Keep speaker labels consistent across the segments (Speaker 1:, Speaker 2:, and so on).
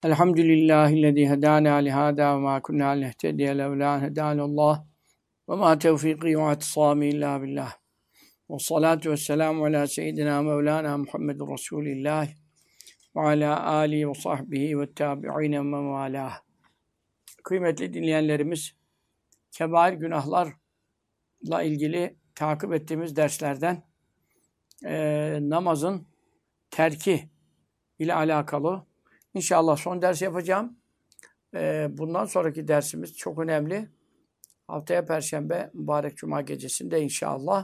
Speaker 1: Elhamdülillahillezî hedâna lihâdâ ve mâ kunnâ linehtediye levlâ en hedânallâh ve mâ tevfîkî ve i'tisâmî illâ billah. Vessalâtu vesselâmu alâ seyyidinâ Mevlânâ Muhammedun Resûlillâh ve alâ âlihi ve sahbihi ve tâbi'îne ve men vâlâh. Kıymetli dinleyenlerimiz, kebair günahlarla ilgili takip ettiğimiz derslerden namazın terki ile alakalı İnşallah son ders yapacağım. Bundan sonraki dersimiz çok önemli. Haftaya Perşembe mübarek Cuma gecesinde inşallah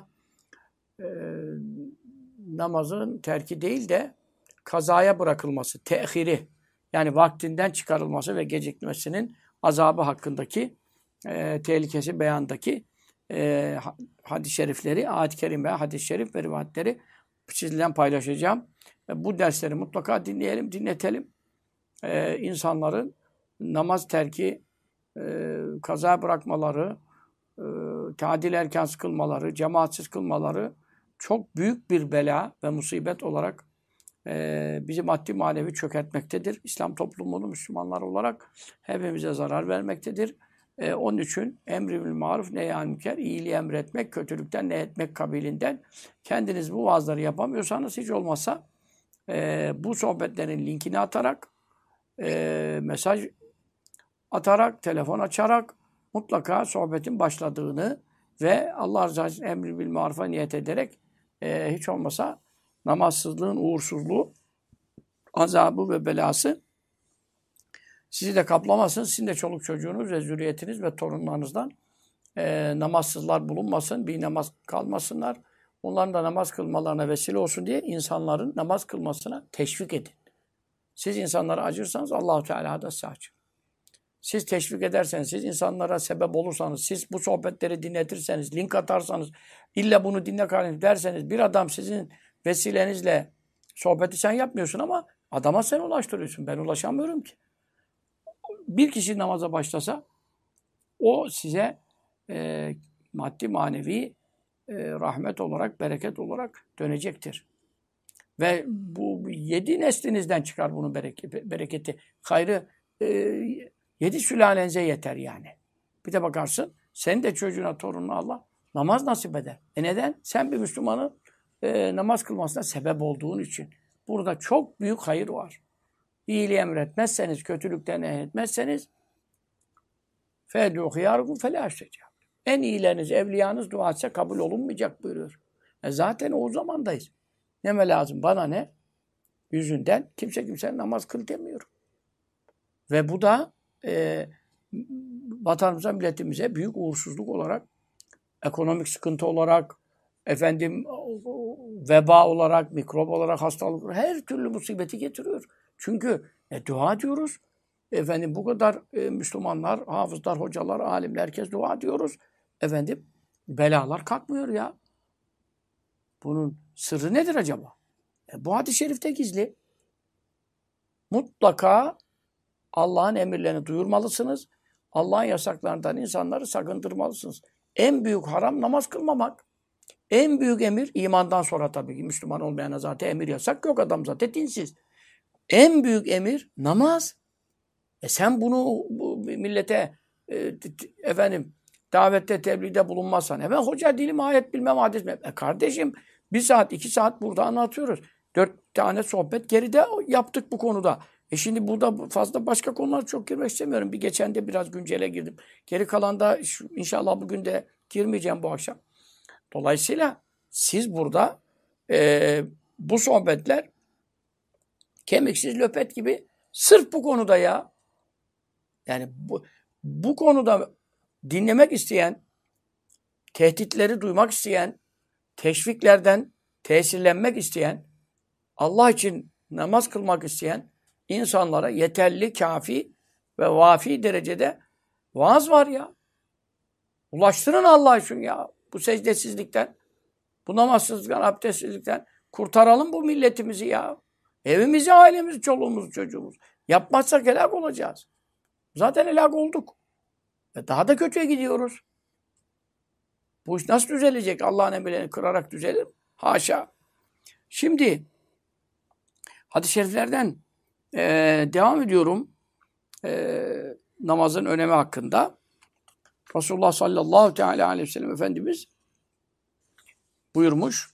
Speaker 1: namazın terki değil de kazaya bırakılması, tehiri, yani vaktinden çıkarılması ve gecikmesinin azabı hakkındaki tehlikesi beyandaki hadis-i şerifleri, ayet-i kerime, hadis-i şerif ve rivayetleri sizlerle paylaşacağım. Bu dersleri mutlaka dinleyelim, dinletelim. İnsanların namaz terki, kaza bırakmaları, tadil erkânsız kılmaları, cemaatsiz kılmaları çok büyük bir bela ve musibet olarak bizi maddi manevi çökertmektedir. İslam toplumunu Müslümanlar olarak hepimize zarar vermektedir. Onun için emri bil maruf nehyi münker, iyiliği emretmek, kötülükten nehyetmek kabilinden kendiniz bu vaazları yapamıyorsanız hiç olmazsa bu sohbetlerin linkini atarak mesaj atarak, telefon açarak mutlaka sohbetin başladığını ve Allah rızası için emri bil marufa niyet ederek hiç olmasa namazsızlığın uğursuzluğu, azabı ve belası sizi de kaplamasın. Sizin de çoluk çocuğunuz ve zürriyetiniz ve torunlarınızdan namazsızlar bulunmasın, bir namaz kalmasınlar. Onların da namaz kılmalarına vesile olsun diye insanların namaz kılmasına teşvik edin. Siz insanlara acırsanız Allah-u Teala da size acır. Siz teşvik ederseniz, siz insanlara sebep olursanız, siz bu sohbetleri dinletirseniz, link atarsanız, illa bunu dinle kardeşim derseniz, bir adam sizin vesilenizle sohbeti sen yapmıyorsun ama adama sen ulaştırıyorsun. Ben ulaşamıyorum ki. Bir kişi namaza başlasa, o size maddi manevi rahmet olarak, bereket olarak dönecektir. Ve bu 7 neslinizden çıkar bunun bereketi. Hayrı 7 sülalenize yeter yani. Bir de bakarsın, senin de çocuğuna, torununa Allah namaz nasip eder. Neden? Sen bir Müslümanın namaz kılmasına sebep olduğun için. Burada çok büyük hayır var. İyiliği emretmezseniz, kötülükten nehyetmezseniz فَاَدُوا خِيَارُكُمْ فَلَا اَشْتَجَابُ. En iyileriniz, evliyanız dua etse kabul olunmayacak buyuruyor. Zaten o zamandayız. Neme lazım? Bana ne? Yüzünden kimsenin namaz kıl demiyor. Ve bu da vatanımıza, milletimize büyük uğursuzluk olarak, ekonomik sıkıntı olarak, veba olarak, mikrop olarak, hastalık olarak her türlü musibeti getiriyor. Çünkü dua diyoruz. Bu kadar Müslümanlar, hafızlar, hocalar, alimler, herkes dua diyoruz. Belalar kalkmıyor ya. Bunun sırrı nedir acaba? Bu hadis-i şerifte gizli. Mutlaka Allah'ın emirlerini duyurmalısınız. Allah'ın yasaklarından insanları sakındırmalısınız. En büyük haram namaz kılmamak. En büyük emir, imandan sonra tabii ki Müslüman olmayana zaten emir yasak yok, adam zaten dinsiz. En büyük emir namaz. Sen bunu millete davette, tebliğde bulunmazsan, ben hoca değilim, ayet bilmem, hadis bilmem. Kardeşim 1 saat, 2 saat burada anlatıyoruz. 4 tane sohbet geride yaptık bu konuda. Şimdi burada fazla başka konular çok girmek istemiyorum. Bir geçen de biraz güncele girdim. Geri kalan da inşallah bugün de girmeyeceğim bu akşam. Dolayısıyla siz burada bu sohbetler kemiksiz löpet gibi sırf bu konuda ya. Yani bu konuda dinlemek isteyen, tehditleri duymak isteyen, teşviklerden tesirlenmek isteyen, Allah için namaz kılmak isteyen insanlara yeterli, kafi ve vafi derecede vaaz var ya. Ulaştırın Allah için ya. Bu secdesizlikten, bu namazsızlıktan, abdestsizlikten kurtaralım bu milletimizi ya. Evimizi, ailemizi, çoluğumuzu, çocuğumuzu. Yapmazsak helak olacağız. Zaten helak olduk. Daha da kötüye gidiyoruz. Bu iş nasıl düzelecek? Allah'ın emirlerini kırarak düzelir mi? Haşa. Şimdi hadis-i şeriflerden Devam ediyorum. Namazın önemi hakkında. Resulullah sallallahu teala aleyhi ve sellem Efendimiz buyurmuş.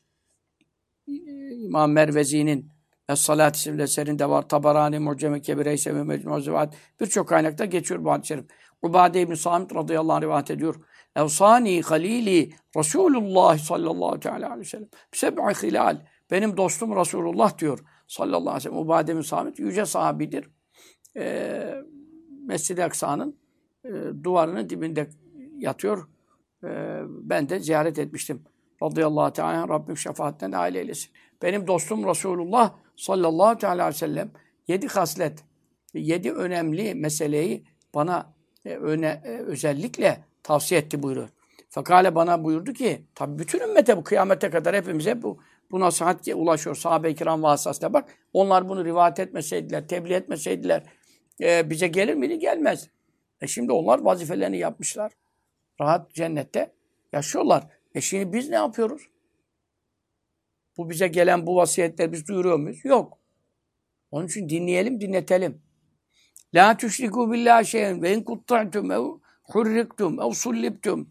Speaker 1: İmam Mervezi'nin Es-Salat isimli eserinde var. Tabarani, Mu'cem-i Kebire, İse ve Mecmu' Zevat. Birçok kaynakta geçiyor bu hadis-i şerif. Ubade İbn-i Samit radıyallahu anh rivayet ediyor. Evsani halili Resulullah sallallahu teala aleyhi ve sellem. Seb'i hilal. Benim dostum Resulullah diyor sallallahu aleyhi ve sellem. Ubade İbn-i Samit yüce sahabidir. Mescid-i Aksa'nın duvarının dibinde yatıyor. Ben de ziyaret etmiştim. Radıyallahu teala Rabbim şefaatten aile eylesin. Benim dostum Resulullah sallallahu teala aleyhi ve sellem 7 haslet, 7 önemli meseleyi bana özellikle tavsiye etti buyuruyor. Fakale bana buyurdu ki, tabi bütün ümmete bu kıyamete kadar hepimize bu nasihat ulaşıyor. Sahabe-i kiram vasıtasıyla bak. Onlar bunu rivayet etmeseydiler, tebliğ etmeseydiler bize gelir miydi? Gelmez. Şimdi onlar vazifelerini yapmışlar. Rahat cennette yaşıyorlar. Şimdi biz ne yapıyoruz? Bu bize gelen bu vasiyetleri biz duyuruyor muyuz? Yok. Onun için dinleyelim, dinletelim. La tüşriku billahi şeyen ve in kutta'tum ev hurriktum ev sullibtum.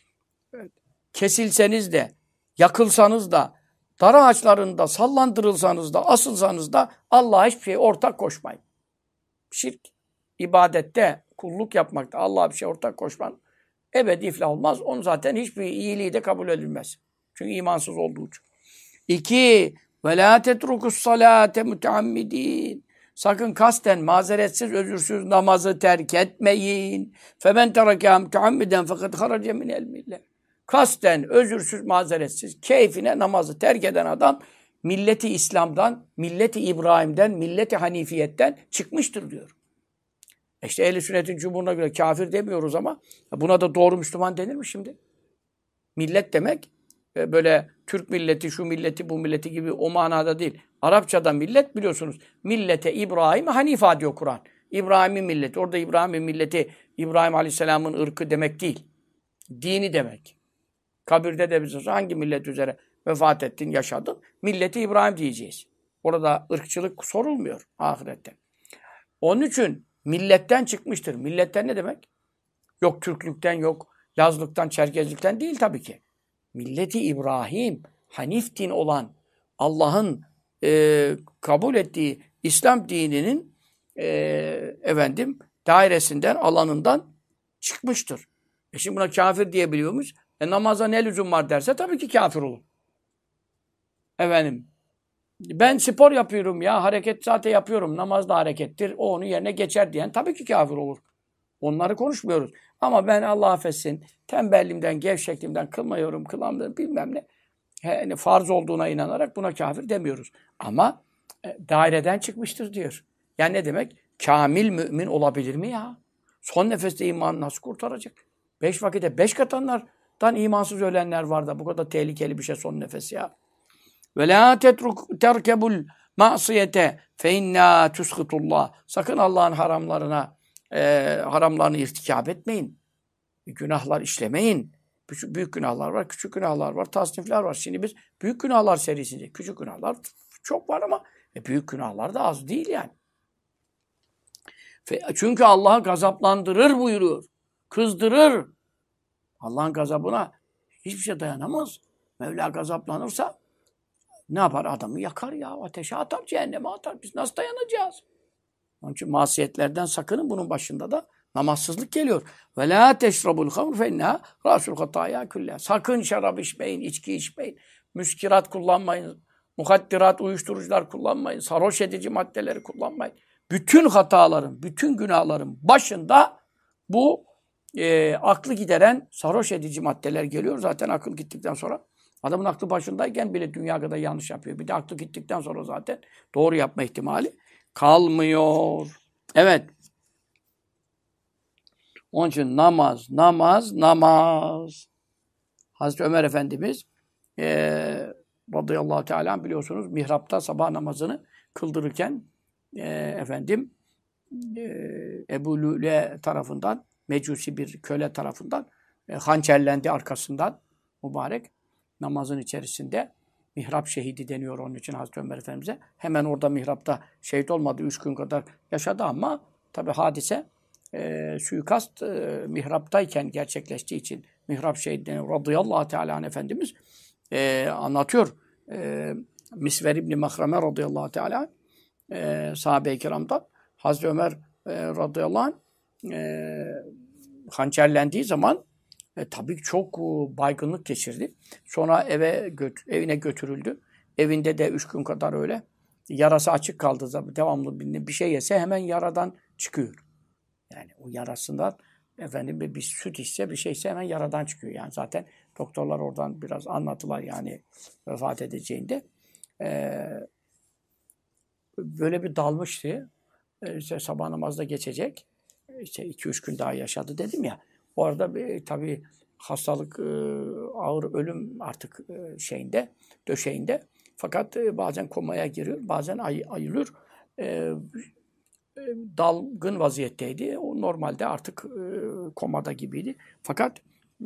Speaker 1: Kesilseniz de, yakılsanız da, dar ağaçlarında sallandırılsanız da, asılsanız da Allah'a hiçbir şey ortak koşmayın. Şirk, ibadette, kulluk yapmakta Allah'a bir şey ortak koşman ebedi iflah olmaz. Onun zaten hiçbir iyiliği de kabul edilmez. Çünkü imansız olduğu için. 2. Ve la tetrukus salate muteammidin. Sakın kasten, mazeretsiz, özürsüz namazı terk etmeyin. Femen terakâ muteammiden fakat harace minel millet. Kasten, özürsüz, mazeretsiz, keyfine namazı terk eden adam milleti İslam'dan, milleti İbrahim'den, milleti Hanifiyet'ten çıkmıştır diyor. İşte Ehl-i Sünnet'in cumhuruna göre kafir demiyoruz ama buna da doğru Müslüman denir mi şimdi? Millet demek böyle Türk milleti, şu milleti, bu milleti gibi o manada değil. Arapçada millet biliyorsunuz. Millete İbrahim Hanifa diyor Kur'an. İbrahim'in milleti. Orada İbrahim'in milleti İbrahim Aleyhisselam'ın ırkı demek değil. Dini demek. Kabirde de biz hangi millet üzere vefat ettin, yaşadın? Milleti İbrahim diyeceğiz. Orada ırkçılık sorulmuyor ahirette. Onun için milletten çıkmıştır. Milletten ne demek? Yok Türklükten, yok Lazlıktan, Çerkezlikten değil tabii ki. Milleti İbrahim, Hanif din olan Allah'ın kabul ettiği İslam dininin dairesinden, alanından çıkmıştır. Şimdi buna kafir diyebiliyor muyuz? Namaza ne lüzum var derse tabii ki kafir olur. Ben spor yapıyorum ya, hareket zaten yapıyorum, namaz da harekettir, o onun yerine geçer diyen tabii ki kafir olur. Onları konuşmuyoruz. Ama ben Allah affetsin, tembelliğimden, gevşekliğimden kılmıyorum, kılamıyorum bilmem ne. Yani farz olduğuna inanarak buna kafir demiyoruz. Ama daireden çıkmıştır diyor. Yani ne demek? Kamil mümin olabilir mi ya? Son nefeste imanı nasıl kurtaracak? 5 vakite 5 katanlardan imansız ölenler var da bu kadar tehlikeli bir şey son nefes ya. Ve la terkebul ma'siyete fe inna tuskutullah. Sakın Allah'ın haramlarını irtikab etmeyin. Günahlar işlemeyin. Büyük günahlar var, küçük günahlar var, tasnifler var. Şimdi biz büyük günahlar serisinde. Küçük günahlar çok var ama büyük günahlar da az değil yani. Çünkü Allah'ı gazaplandırır buyuruyor. Kızdırır. Allah'ın gazabına hiçbir şey dayanamaz. Mevla gazaplanırsa ne yapar? Adamı yakar ya. Ateşe atar, cehenneme atar. Biz nasıl dayanacağız? Onun için masiyetlerden sakının. Bunun başında da namazsızlık geliyor. Ve la teşrabul hamr fe inna rasul hataya külle. Sakın şarap içmeyin, içki içmeyin. Müskirat kullanmayın. Muhaddirat, uyuşturucular kullanmayın. Sarhoş edici maddeleri kullanmayın. Bütün hataların, bütün günahların başında bu aklı gideren sarhoş edici maddeler geliyor. Zaten akıl gittikten sonra adamın aklı başındayken bile dünya kadar yanlış yapıyor. Bir de aklı gittikten sonra zaten doğru yapma ihtimali kalmıyor. Evet. Onun için namaz. Hazreti Ömer Efendimiz radıyallahu teala biliyorsunuz mihrapta sabah namazını kıldırırken Ebu Lüle tarafından, mecusi bir köle tarafından hançerlendi arkasından mübarek namazın içerisinde. Mihrap şehidi deniyor onun için Hazreti Ömer Efendimiz'e. Hemen orada mihrapta şehit olmadı. 3 gün kadar yaşadı ama tabi hadise suikast mihraptayken gerçekleştiği için mihrap şehidi deniyor. Radıyallahu Teala anh Efendimiz anlatıyor. Misver İbni Mahrame radıyallahu teala sahabe-i kiramdan Hazreti Ömer radıyallahu anh hançerlendiği zaman tabii çok baygınlık geçirdi. Sonra evine götürüldü. Evinde de 3 gün kadar öyle. Yarası açık kaldı. Devamlı bir şey yese hemen yaradan çıkıyor. Yani o yarasından bir süt içse bir şeyse hemen yaradan çıkıyor. Yani zaten doktorlar oradan biraz anlattılar yani vefat edeceğinde. Böyle bir dalmıştı. İşte sabah namazda geçecek. İşte 2-3 gün daha yaşadı dedim ya. Orada tabii hastalık, ağır ölüm artık döşeğinde. Fakat bazen komaya giriyor, bazen ayılıyor. Dalgın vaziyetteydi. O normalde artık komada gibiydi. Fakat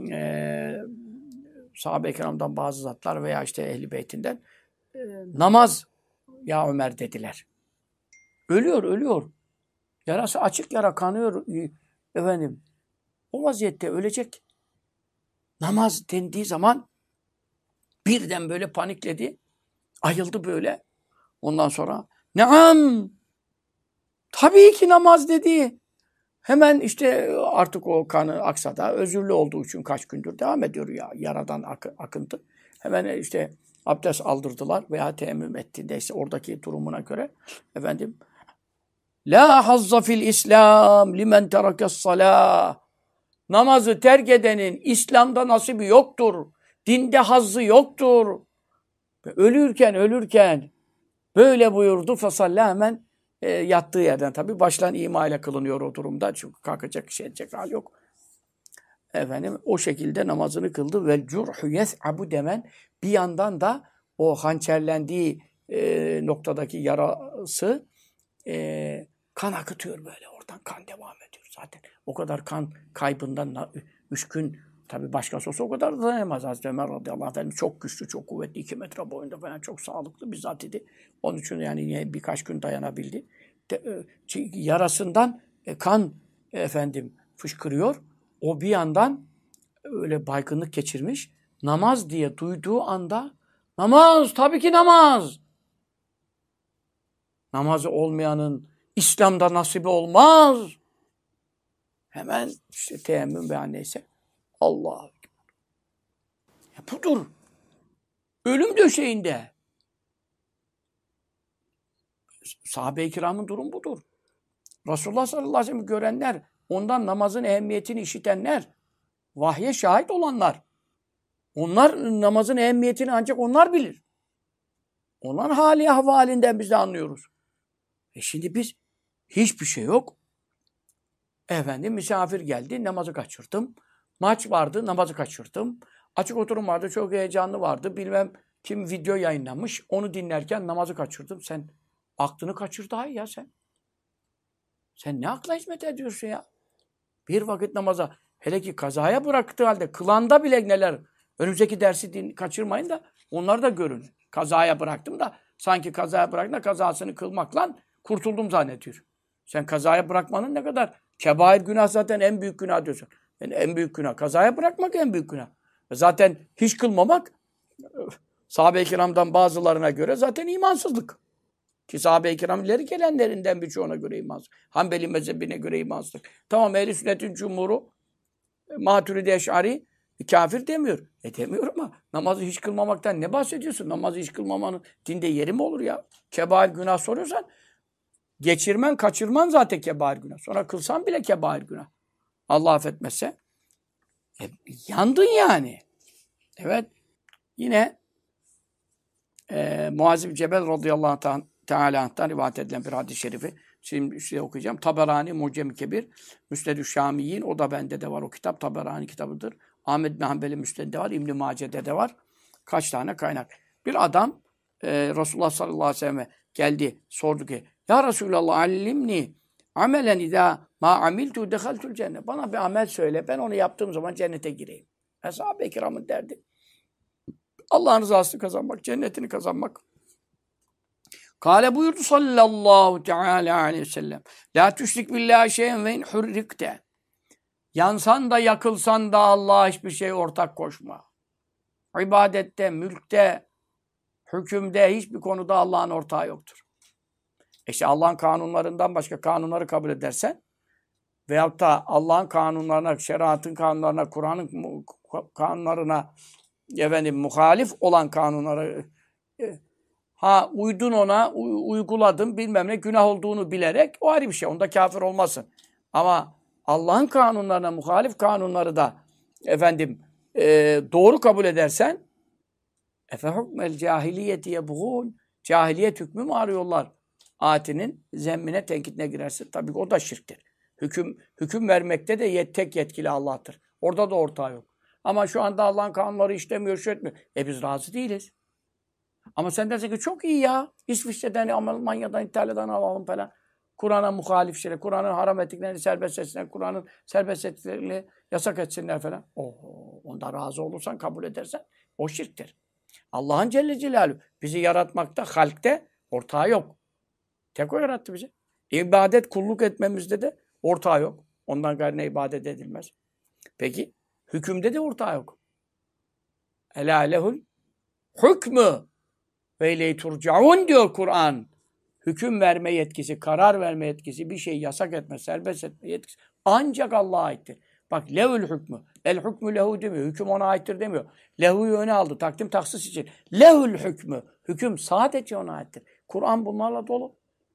Speaker 1: sahabe-i kiramdan bazı zatlar veya işte Ehl-i Beyt'inden namaz ya Ömer dediler. Ölüyor. Yarası açık yara kanıyor efendim. O vaziyette ölecek. Namaz dendiği zaman birden böyle panikledi. Ayıldı böyle. Ondan sonra Naam. Tabii ki namaz dedi. Hemen işte artık o kanı aksada özürlü olduğu için kaç gündür devam ediyor ya yaradan akıntı. Hemen işte abdest aldırdılar veya teyemmüm ettiğinde işte oradaki durumuna göre La hazza fil İslam limen terakes salah. Namazı terk edenin İslam'da nasibi yoktur. Dinde hazzı yoktur. Ölürken böyle buyurdu. Fasalla hemen yattığı yerden tabii baştan ima ile kılınıyor o durumda. Çünkü kalkacak şey edecek hal yok. O şekilde namazını kıldı. Vel curhu yes'abu demen bir yandan da o hançerlendiği noktadaki yarası kan akıtıyor böyle. Oradan kan devam ediyor zaten. O kadar kan kaybından 3 gün tabii başkası olsa o kadar dayanamaz. Hazreti Ömer radıyallahu anh çok güçlü, çok kuvvetli, 2 metre boyunda falan çok sağlıklı bir zat idi. Onun için yani birkaç gün dayanabildi. Yarasından kan fışkırıyor. O bir yandan öyle baygınlık geçirmiş. Namaz diye duyduğu anda namaz, tabii ki namaz. Namazı olmayanın İslam'da nasibi olmaz. Hemen işte teyemmüm veya neyse. Allah. Budur. Ölüm döşeğinde. Sahabe-i kiramın durum budur. Resulullah sallallahu aleyhi ve sellem görenler, ondan namazın ehemmiyetini işitenler, vahye şahit olanlar. Onlar namazın ehemmiyetini ancak onlar bilir. Onların hali ahvalinden biz de anlıyoruz. Şimdi biz hiçbir şey yok. Misafir geldi, namazı kaçırdım. Maç vardı, namazı kaçırdım. Açık oturum vardı, çok heyecanlı vardı. Bilmem kim video yayınlamış, onu dinlerken namazı kaçırdım. Sen aklını kaçır daha iyi ya sen. Sen ne akla hizmet ediyorsun ya? Bir vakit namaza, hele ki kazaya bıraktığı halde, kılanda bile neler. Önümüzdeki dersi kaçırmayın da onları da görün. Kazaya bıraktım da sanki kazaya bıraktım da kazasını kılmakla kurtuldum zannediyor. Sen kazaya bırakmanın ne kadar kebair günah zaten en büyük günah diyorsun. Yani en büyük günah. Kazaya bırakmak en büyük günah. Zaten hiç kılmamak sahabe-i kiramdan bazılarına göre zaten imansızlık. Ki sahabe-i kiram ileri gelenlerinden birçoğuna göre imansızlık. Hanbeli mezhebine göre imansızlık. Tamam Ehl-i Sünnet'in cumhuru Maturidi Eş'ari kafir demiyor. Demiyor ama namazı hiç kılmamaktan ne bahsediyorsun? Namazı hiç kılmamanın dinde yeri mi olur ya? Kebair günah soruyorsan geçirmen, kaçırman zaten kebair günah. Sonra kılsan bile kebair günah. Allah affetmezse yandın yani. Evet. Yine Muaz bin Cebel radıyallahu teala anh'tan rivayet edilen bir hadis-i şerifi. Şimdi size okuyacağım. Taberani Mucem-i Kebir, Müsned-ü Şamiyin, o da bende de var o kitap. Taberani kitabıdır. Ahmed bin Hanbel'in Müsned'de var. İbn-i Mace'de de var. Kaç tane kaynak. Bir adam Resulullah sallallahu aleyhi ve selleme geldi. Sordu ki Ya Resulallah allimni amelen idâ ma amiltu dehaltul cennet. Bana bir amel söyle. Ben onu yaptığım zaman cennete gireyim. Sahabe-i kiramın derdi. Allah'ın rızasını kazanmak, cennetini kazanmak. Kâle buyurdu sallallahu teâlâ aleyhi ve sellem. La tüşrik billahi şeyen ve in hurrikte. Yansan da yakılsan da Allah'a hiçbir şey ortak koşma. İbadette, mülkte, hükümde hiçbir konuda Allah'ın ortağı yoktur. İşte Allah'ın kanunlarından başka kanunları kabul edersen veyahut da Allah'ın kanunlarına, şeriatın kanunlarına, Kur'an'ın kanunlarına muhalif olan kanunlara uydun ona, uyguladın bilmem ne günah olduğunu bilerek o ayrı bir şey. Onda kafir olmasın. Ama Allah'ın kanunlarına muhalif kanunları da doğru kabul edersen efe hukmel cahiliyeti yebğûn. Cahiliyet hükmü mü arıyorlar? Ayetinin zemmine, tenkitine girersin. Tabii ki o da şirktir. Hüküm vermekte de tek yetkili Allah'tır. Orada da ortağı yok. Ama şu anda Allah'ın kanunları işlemiyor, şu etmiyor. Biz razı değiliz. Ama sen dersin ki çok iyi ya. İsviçre'den, Almanya'dan, İtalya'dan alalım falan. Kur'an'a muhalif şeyler, Kur'an'ın haram ettiklerini serbest etsinler, Kur'an'ın serbest ettiklerini yasak etsinler falan. Onda razı olursan, kabul edersen o şirktir. Allah'ın Celle Celaluhu bizi yaratmakta, halkte ortağı yok. Tek o yarattı bizi. İbadet, kulluk etmemizde de ortağı yok. Ondan gayrına ibadet edilmez. Peki, hükümde de ortağı yok. Elâ lehul hükmü ve ileyhi turcaun diyor Kur'an. Hüküm verme yetkisi, karar verme yetkisi, bir şeyi yasak etme, serbest etme yetkisi ancak Allah'a aittir. Bak lehul hükmü. El hükmü lehu demiyor. Hüküm ona aittir demiyor. Lehu'yu öne aldı. Takdim taksis için. Lehul hükmü. Hüküm sadece ona aittir. Kur'an bunlarla dolu.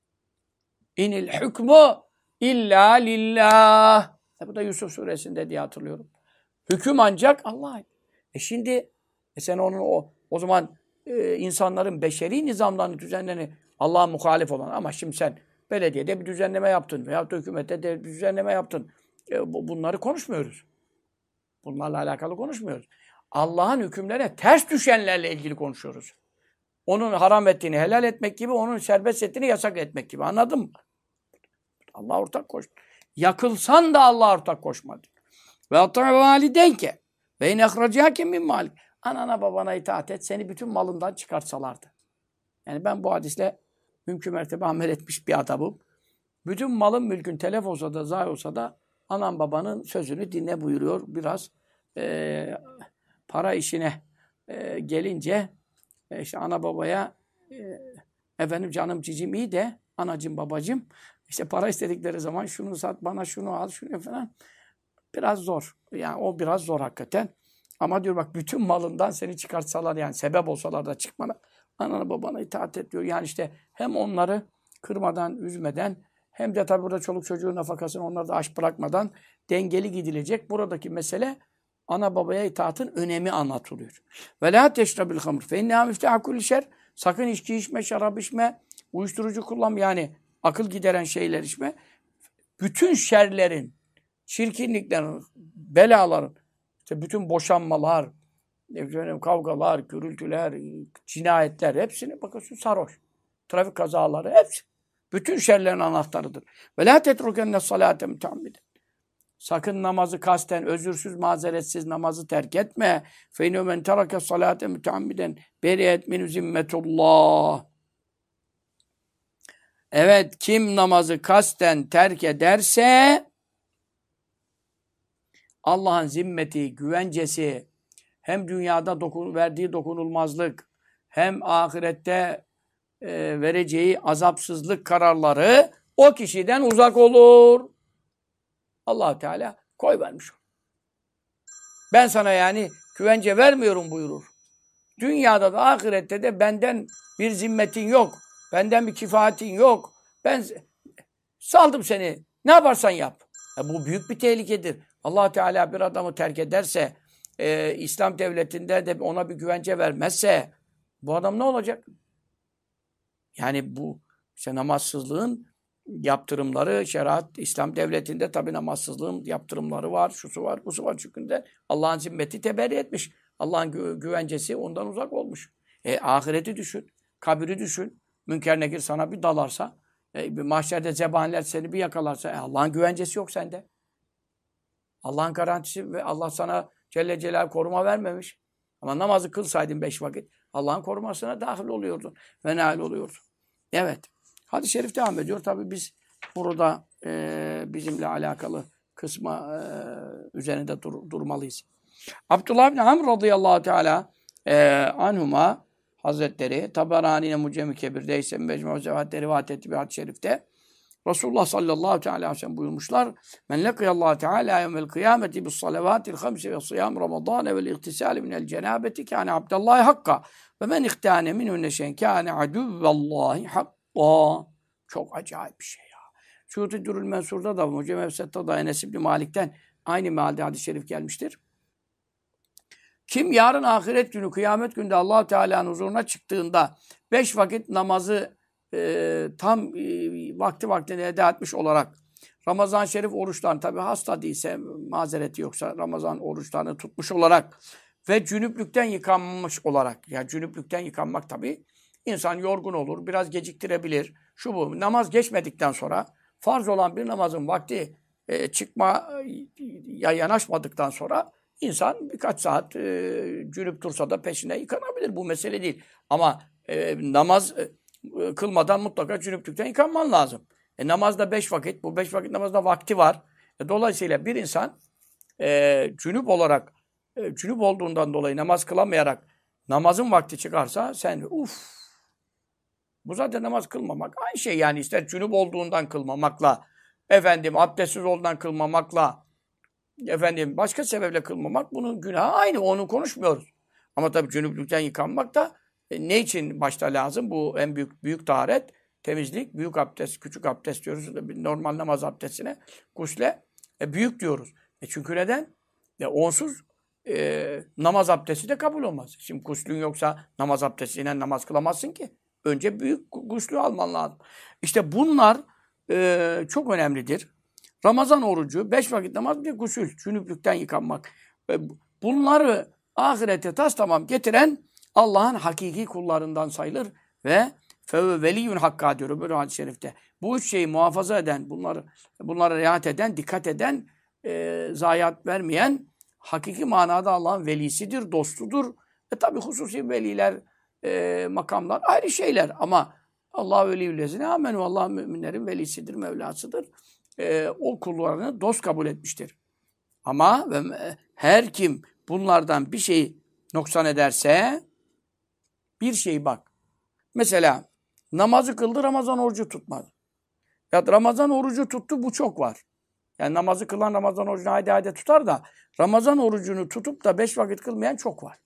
Speaker 1: İnil hükmü illa lillah. Bu da Yusuf suresinde diye hatırlıyorum. Hüküm ancak Allah'a ait. Şimdi sen onun o zaman insanların beşeri nizamlarını, düzenlerini Allah'a muhalif olan ama şimdi sen belediyede bir düzenleme yaptın veyahut da hükümette de bir düzenleme yaptın. Bunları konuşmuyoruz. Bunlarla alakalı konuşmuyoruz. Allah'ın hükümlerine ters düşenlerle ilgili konuşuyoruz. Onun haram ettiğini helal etmek gibi, onun serbest ettiğini yasak etmek gibi. Anladın mı? Allah'a ortak koş. Yakılsan da Allah'a ortak koşma. Ve ata'a valideyke ve in ehracâke min malik. Anana babana itaat et, seni bütün malından çıkartsalardı. Yani ben bu hadisle mümkün mertebe amel etmiş bir adamım. Bütün malın mülkün telef olsa da, zayi olsa da anan babanın sözünü dinle buyuruyor. Biraz para işine gelince işte ana babaya efendim canım cicim iyi de anacım babacım işte para istedikleri zaman şunu sat bana şunu al şunu falan biraz zor. Yani o biraz zor hakikaten. Ama diyor bak bütün malından seni çıkartsalar yani sebep olsalar da çıkmana anana babana itaat et diyor. Yani işte hem onları kırmadan, üzmeden hem de tabii burada çoluk çocuğun nafakasını onları da aç bırakmadan dengeli gidilecek. Buradaki mesele ana babaya itaatın önemi anlatılıyor. Ve la teşrabil hamr fe inneha miftahu kulli şer. Sakın içki içme, şarap içme, uyuşturucu kullanma yani akıl gideren şeyler içme. Bütün şerlerin, çirkinliklerin, belaların, işte bütün boşanmalar, kavgalar, gürültüler, cinayetler hepsini bakıyorsun sarhoş. Trafik kazaları hepsi. Bütün şerlerin anahtarıdır. Ve la tetrukenne salate müteammiden. Sakın namazı kasten, özürsüz, mazeretsiz namazı terk etme. Fe inne men terake salate müteammiden beriyet min zimmetullah. Evet, kim namazı kasten terk ederse Allah'ın zimmeti, güvencesi hem dünyada verdiği dokunulmazlık hem ahirette vereceği azapsızlık kararları o kişiden uzak olur. Allah Teala koy vermiş. Ben sana yani güvence vermiyorum buyurur. Dünyada da ahirette de benden bir zimmetin yok. Benden bir kifayetin yok. Ben saldım seni. Ne yaparsan yap. Bu büyük bir tehlikedir. Allah Teala bir adamı terk ederse, İslam devletinde de ona bir güvence vermezse bu adam ne olacak? Yani bu işte namazsızlığın yaptırımları, şeriat, İslam devletinde tabii namazsızlığın yaptırımları var, şusu var, busu var. Çünkü de Allah'ın zimmeti teberri etmiş. Allah'ın güvencesi ondan uzak olmuş. Ahireti düşün, kabiri düşün. Münker Nekir sana bir dalarsa, mahşerde zebaniler seni bir yakalarsa, Allah'ın güvencesi yok sende. Allah'ın garantisi ve Allah sana Celle Celal koruma vermemiş. Ama namazı kılsaydın 5 vakit Allah'ın korumasına dahil oluyordun ve nail oluyordun. Evet. Hadis-i şerif devam ediyor. Tabii biz burada bizimle alakalı kısma üzerinde durmalıyız. Abdullah bin Amr radıyallahu teala anhuma Hazretleri Taberani'ne Mucem-i Kebir'de ise Mecmu-i Zevat'te rivayet etti bir hadis-i şerifte. Resulullah sallallahu teala aleyhi ve sellem buyurmuşlar. Men lekıyallahu teala yevmel kıyameti bis salavatil hamsi ve sıyam ramazan vel ihtisali minel cenabeti kâne abdallahi hakka ve men ihtâne minhunne şeyen kâne aduvallahi hakka. Çok acayip bir şey ya. Suud-i Dürül Mensur'da da Mucem-i Efset'ta da Enes İbni Malik'ten aynı mealde hadis-i şerif gelmiştir. Kim yarın ahiret günü, kıyamet günde Allah-u Teala'nın huzuruna çıktığında 5 vakit namazı tam vakti vaktine eda etmiş olarak Ramazan-ı Şerif oruçlarını tabi hasta değilse, mazereti yoksa Ramazan oruçlarını tutmuş olarak ve cünüplükten yıkanmış olarak, ya cünüplükten yıkanmak tabi insan yorgun olur, biraz geciktirebilir. Şu bu, namaz geçmedikten sonra farz olan bir namazın vakti çıkmaya yanaşmadıktan sonra İnsan birkaç saat cünüp dursa da peşine yıkanabilir. Bu mesele değil. Ama namaz kılmadan mutlaka cünüplükten yıkanman lazım. Namazda 5 vakit. Bu 5 vakit namazda vakti var. Dolayısıyla bir insan cünüp olarak cünüp olduğundan dolayı namaz kılamayarak namazın vakti çıkarsa sen bu zaten namaz kılmamak. Aynı şey yani ister cünüp olduğundan kılmamakla abdestsiz olduğundan kılmamakla başka sebeple kılmamak bunun günahı aynı. Onu konuşmuyoruz. Ama tabii cünüplükten yıkanmak da ne için başta lazım? Bu en büyük taharet, temizlik, büyük abdest, küçük abdest diyoruz. Normal namaz abdestine, gusle büyük diyoruz. Çünkü neden? Onsuz namaz abdesti de kabul olmaz. Şimdi guslün yoksa namaz abdestiyle namaz kılamazsın ki. Önce büyük guslü alman lazım. İşte bunlar çok önemlidir. Ramazan orucu, 5 vakit namaz, bir gusül, cünüplükten yıkanmak. Bunları ahirete taslamam getiren Allah'ın hakiki kullarından sayılır ve fevve veliyyun hakka diyor böyle hadis-i şerifte. Bu üç şeyi muhafaza eden, bunlara riayet eden, dikkat eden, zayiat vermeyen hakiki manada Allah'ın velisidir, dostudur. Tabi hususi veliler, makamlar ayrı şeyler ama Allah veliyyüllezine amenu, Allah müminlerin velisidir, Mevlasıdır. O kullarını dost kabul etmiştir. Ama her kim bunlardan bir şeyi noksan ederse bir şey bak. Mesela namazı kıldı, Ramazan orucu tutmadı. Ya Ramazan orucu tuttu, bu çok var. Yani namazı kılan Ramazan orucunu haydi tutar da Ramazan orucunu tutup da 5 vakit kılmayan çok var.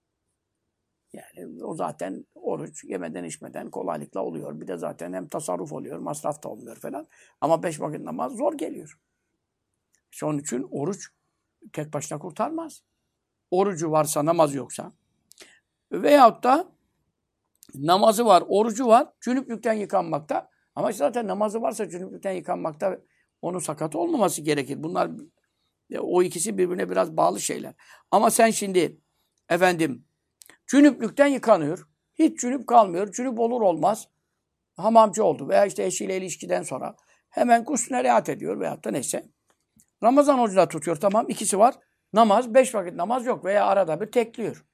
Speaker 1: Yani o zaten oruç yemeden içmeden kolaylıkla oluyor. Bir de zaten hem tasarruf oluyor, masraf da olmuyor falan. Ama 5 vakit namaz zor geliyor. İşte onun için oruç tek başına kurtarmaz. Orucu varsa, namaz yoksa veyahut da namazı var, orucu var, cünüplükten yıkanmakta. Ama zaten namazı varsa cünüplükten yıkanmakta onun sakat olmaması gerekir. Bunlar o ikisi birbirine biraz bağlı şeyler. Ama sen şimdi cünüplükten yıkanıyor. Hiç cünüp kalmıyor. Cünüp olur olmaz hamamcı oldu veya işte eşiyle ilişkiden sonra hemen guslüne riayet ediyor veyahut da neyse. Ramazan orucunu tutuyor, tamam, ikisi var. Namaz, 5 vakit namaz yok veya arada bir tekliyor.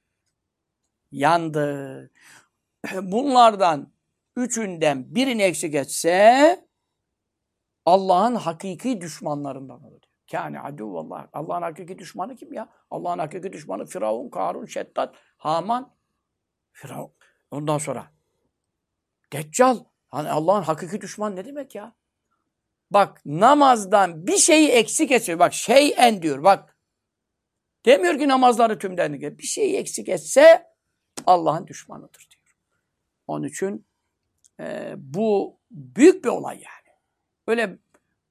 Speaker 1: Yandı. Bunlardan üçünden birini eksik etse Allah'ın hakiki düşmanlarından olur. Kâne aduvallah. Allah'ın hakiki düşmanı kim ya? Allah'ın hakiki düşmanı Firavun, Karun, Şeddat, Haman, Firavun. Ondan sonra Deccal. Hani Allah'ın hakiki düşmanı ne demek ya? Bak namazdan bir şeyi eksik etse, bak şeyen diyor bak. Demiyor ki namazları tümden. Bir şeyi eksik etse Allah'ın düşmanıdır diyor. Onun için bu büyük bir olay yani. Öyle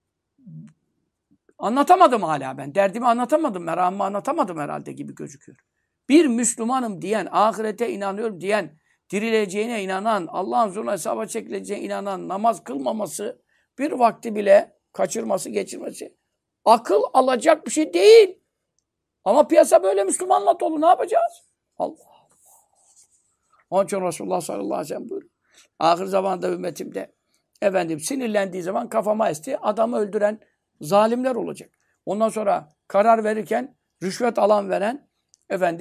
Speaker 1: anlatamadım hala ben. Derdimi anlatamadım, meramımı anlatamadım herhalde gibi gözüküyor. Bir Müslümanım diyen, ahirete inanıyorum diyen, dirileceğine inanan, Allah'ın huzuruna hesaba çekileceğine inanan, namaz kılmaması, bir vakti bile kaçırması, geçirmesi akıl alacak bir şey değil. Ama piyasa böyle Müslümanla dolu. Ne yapacağız? Allah Allah. Onun için Resulullah sallallahu aleyhi ve sellem buyuruyor. Ahir zamanda ümmetimde sinirlendiği zaman kafama esti. Adamı öldüren zalimler olacak. Ondan sonra karar verirken rüşvet alan veren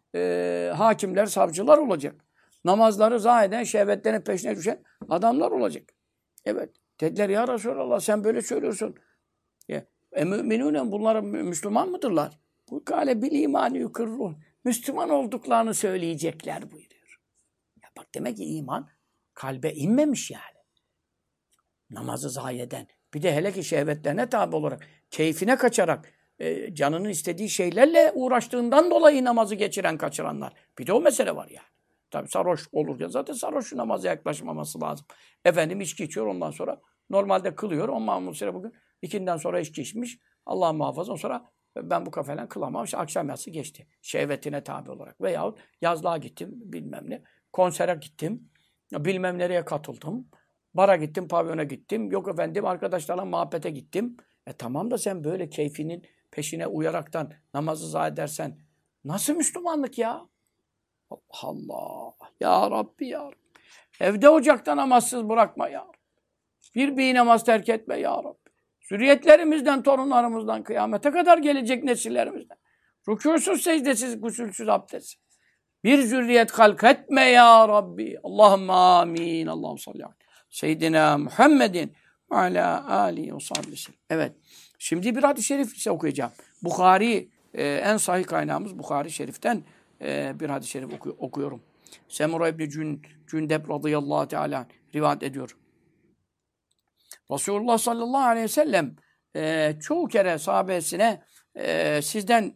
Speaker 1: hakimler, savcılar olacak. Namazları zayi eden, şehvetlerin peşine düşen adamlar olacak. Evet. Dediler ya Resulallah sen böyle söylüyorsun. Müminûnen bunlar Müslüman mıdırlar? Bu kâle bil imânı yukurruhun. Müslüman olduklarını söyleyecekler buyuruyor. Ya bak demek ki iman kalbe inmemiş yani. Namazı zayi eden. Bir de hele ki şehvetlerine tabi olarak, keyfine kaçarak, canının istediği şeylerle uğraştığından dolayı namazı geçiren, kaçıranlar. Bir de o mesele var yani. Tabii sarhoş olurken zaten sarhoşun namaza yaklaşmaması lazım. Efendim içki içiyor ondan sonra normalde kılıyor. Ondan mesela bugün ikinden sonra içki içmiş. Allah muhafaza ondan sonra ben bu kafeden kılamam. İşte akşam yatsı geçti. Şehvetine tabi olarak. Veyahut yazlığa gittim bilmem ne. Konsere gittim. Bilmem nereye katıldım. Bara gittim, pavyona gittim. Yok efendim arkadaşlarla muhabbete gittim. Tamam da sen böyle keyfinin peşine uyaraktan namazı zayi edersen nasıl Müslümanlık ya? Allah Allah. Ya Rabbi ya Rabbi. Evde ocakta namazsız bırakma ya Rabbi. Bir namaz terk etme ya Rabbi. Zürriyetlerimizden, torunlarımızdan, kıyamete kadar gelecek nesillerimizden. Rükûsuz, secdesiz, gusülsüz, abdestsiz. Bir zürriyet halk etme ya Rabbi. Allahümme amin. Allahümme salli aleyhi. Seyyidina Muhammedin ve alâ âlihi ve sahbihi. Evet. Şimdi bir hadis-i şerif ise okuyacağım. Bukhari, en sahih kaynağımız Bukhari Şerif'ten bir hadis-i şerif okuyorum. Semura İbni Cündeb radıyallahu teala rivayet ediyor. Resulullah sallallahu aleyhi ve sellem çoğu kere sahabesine sizden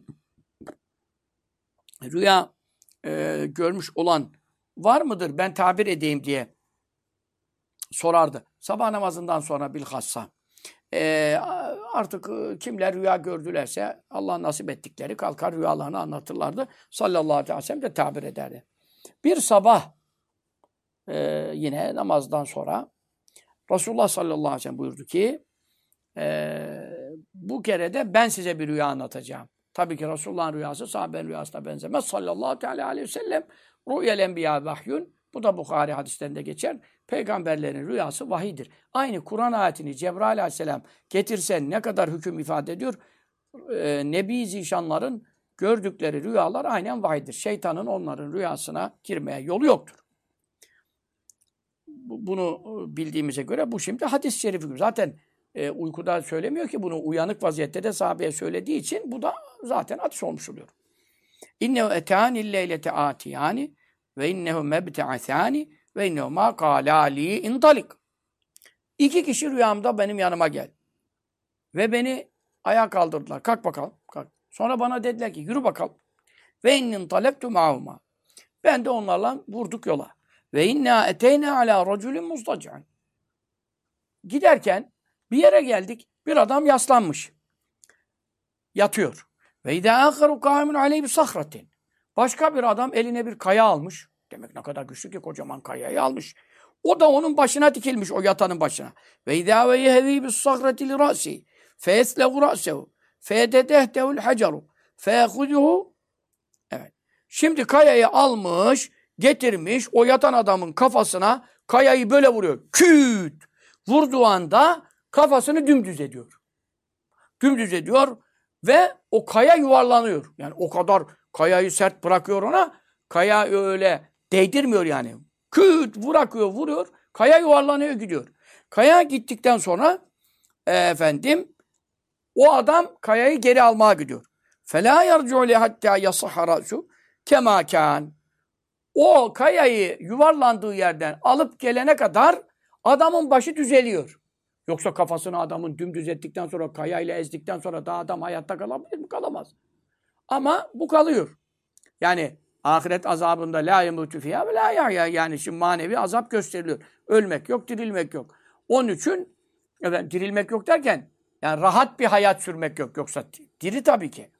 Speaker 1: rüya görmüş olan var mıdır? Ben tabir edeyim diye sorardı. Sabah namazından sonra bilhassa. Artık kimler rüya gördülerse Allah nasip ettikleri kalkar rüyalarını anlatırlardı. Sallallahu aleyhi ve sellem de tabir ederdi. Bir sabah yine namazdan sonra Resulullah sallallahu aleyhi ve sellem buyurdu ki bu kere de ben size bir rüya anlatacağım. Tabii ki Resulullah'ın rüyası sahabenin rüyasına benzemez. Sallallahu aleyhi ve sellem rü'yel enbiya vahyun. Bu da Bukhari hadislerinde geçer. Peygamberlerin rüyası vahidir. Aynı Kur'an ayetini Cebrail aleyhisselam getirse ne kadar hüküm ifade ediyor? Nebi Zişanların gördükleri rüyalar aynen vahidir. Şeytanın onların rüyasına girmeye yolu yoktur. Bunu bildiğimize göre bu şimdi hadis-i şerif. Zaten uykuda söylemiyor ki bunu uyanık vaziyette de sahabeye söylediği için bu da zaten hadis olmuş oluyor. İnnehu etânil leylete âtiyâni ve innehu mebte'athâni ve innehu mâ kâlâli intalik. İki kişi rüyamda benim yanıma gel. Ve beni ayağa kaldırdılar. Kalk bakalım. Kalk. Sonra bana dediler ki yürü bakalım. Ve innin talektu ma'huma. Ben de onlarla vurduk yola. Ve inna eteyna ala raculin mustac'an. Giderken bir yere geldik. Bir adam yaslanmış. Yatıyor. Ve idâ âkharu kâimun aleyhi bi sahratin. Başka bir adam eline bir kaya almış. Demek ne kadar güçlü ki kocaman kayayı almış. O da onun başına dikilmiş, o yatanın başına. Ve idâ ve yehvî bis sahrati li râsi. Fe yesleğu râsehu. Fe yededehdehu'l haceru. Fe yehuduhu. Evet. Şimdi kayayı almış, getirmiş, o yatan adamın kafasına kayayı böyle vuruyor. Küt! Vurduğu anda kafasını dümdüz ediyor. Dümdüz ediyor ve o kaya yuvarlanıyor. Yani o kadar kayayı sert bırakıyor ona. Kaya öyle değdirmiyor yani. Küt bırakıyor, vuruyor. Kaya yuvarlanıyor, gidiyor. Kaya gittikten sonra o adam kayayı geri almaya gidiyor. فَلَا يَرْجُعُ hatta يَصَحَ رَأْسُ كَمَا كَانَ. O kayayı yuvarlandığı yerden alıp gelene kadar adamın başı düzeliyor. Yoksa kafasını adamın dümdüz ettikten sonra, kayayla ezdikten sonra daha adam hayatta kalabilir mi? Kalamaz. Ama bu kalıyor. Yani ahiret azabında la yemutu fiyâ ve la yahya. Yani şimdi manevi azap gösteriliyor. Ölmek yok, dirilmek yok. Onun için dirilmek yok derken yani rahat bir hayat sürmek yok. Yoksa diri tabii ki.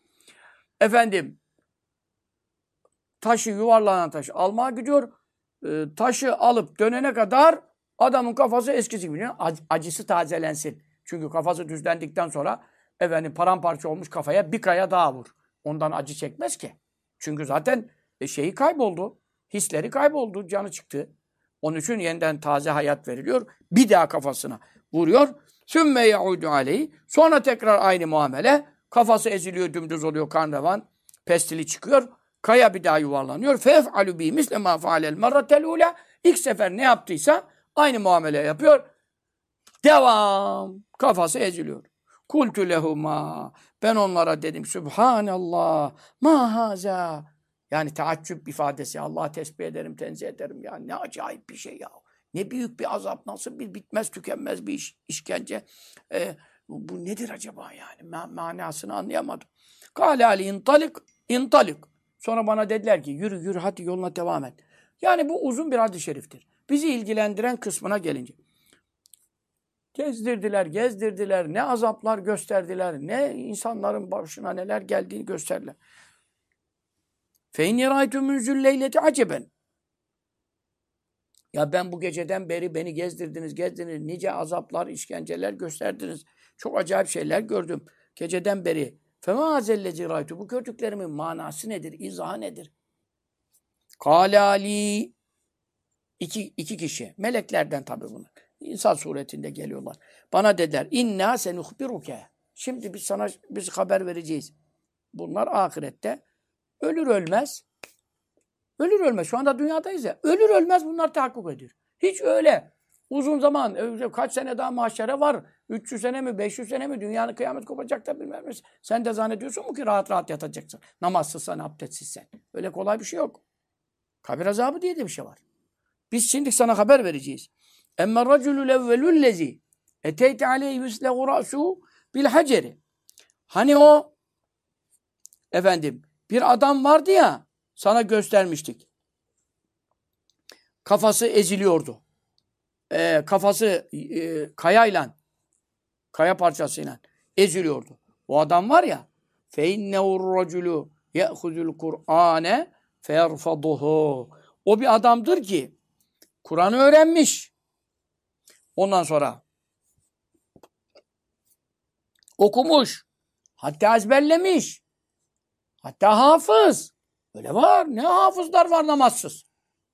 Speaker 1: Taşı, yuvarlanan taşı almaya gidiyor. Taşı alıp dönene kadar adamın kafası eskisi gibi. Acısı tazelensin. Çünkü kafası düzlendikten sonra paramparça olmuş kafaya bir kaya daha vur. Ondan acı çekmez ki. Çünkü zaten şeyi kayboldu. Hisleri kayboldu. Canı çıktı. Onun için yeniden taze hayat veriliyor. Bir daha kafasına vuruyor. Sümme yaudu aleyhi. Sonra tekrar aynı muamele. Kafası eziliyor, dümdüz oluyor, kan revan. Pestili çıkıyor. Kaya bir daha yuvarlanıyor. Fef'alu bi misle ma fa'alel marratel ula. İlk sefer ne yaptıysa aynı muamele yapıyor. Devam. Kafası eziliyor. Kultu lehuma. Ben onlara dedim. Subhanallah. Ma haza. Yani taaccüp ifadesi. Allah'a tesbih ederim, tenzih ederim. Ya ne acayip bir şey ya. Ne büyük bir azap. Nasıl bir bitmez tükenmez bir işkence. Bu nedir acaba yani? Manasını anlayamadım. Kâle Ali intalik. İntalik. Sonra bana dediler ki yürü yürü hadi yoluna devam et. Yani bu uzun bir hadis-i şeriftir. Bizi ilgilendiren kısmına gelince. Gezdirdiler, gezdirdiler. Ne azaplar gösterdiler. Ne insanların başına neler geldiğini gösterdiler. فَاِنْ يَرَيْتُ مُنْزُ leyleti aceben. Ya ben bu geceden beri beni gezdirdiniz. Nice azaplar, işkenceler gösterdiniz. Çok acayip şeyler gördüm. Geceden beri. فَمَا هَزَلَّذِي رَيْتُ. Bu gördüklerimin manası nedir? İzahı nedir? قَالَ Ali. İki kişi. Meleklerden tabii bunlar. İnsan suretinde geliyorlar. Bana dediler. İnna senuhbiruke. Şimdi biz haber vereceğiz. Bunlar ahirette ölür ölmez. Ölür ölmez. Şu anda dünyadayız ya. Ölür ölmez bunlar tahakkuk ediyor. Hiç öyle. Uzun zaman, kaç sene daha mahşere var. 300 sene mi, 500 sene mi dünyanın kıyamet kopacak da bilmem ne. Sen de zannediyorsun mu ki rahat rahat yatacaksın? Namazsızsan, abdestsizsen. Öyle kolay bir şey yok. Kabir azabı diye de bir şey var. Biz şimdi sana haber vereceğiz. Emme raculul evvelullezi eteyte aleyhi yuslehu ra'su bil haceri. Hani o bir adam vardı ya sana göstermiştik. Kafası eziliyordu. Kafası kaya parçasıyla eziliyordu. O adam var ya fe innehur raculu ye'huzul Kur'ane feyerfaduhu. O bir adamdır ki Kur'an'ı öğrenmiş. Ondan sonra okumuş. Hatta ezberlemiş. Hatta hafız. Öyle var. Ne hafızlar var namazsız.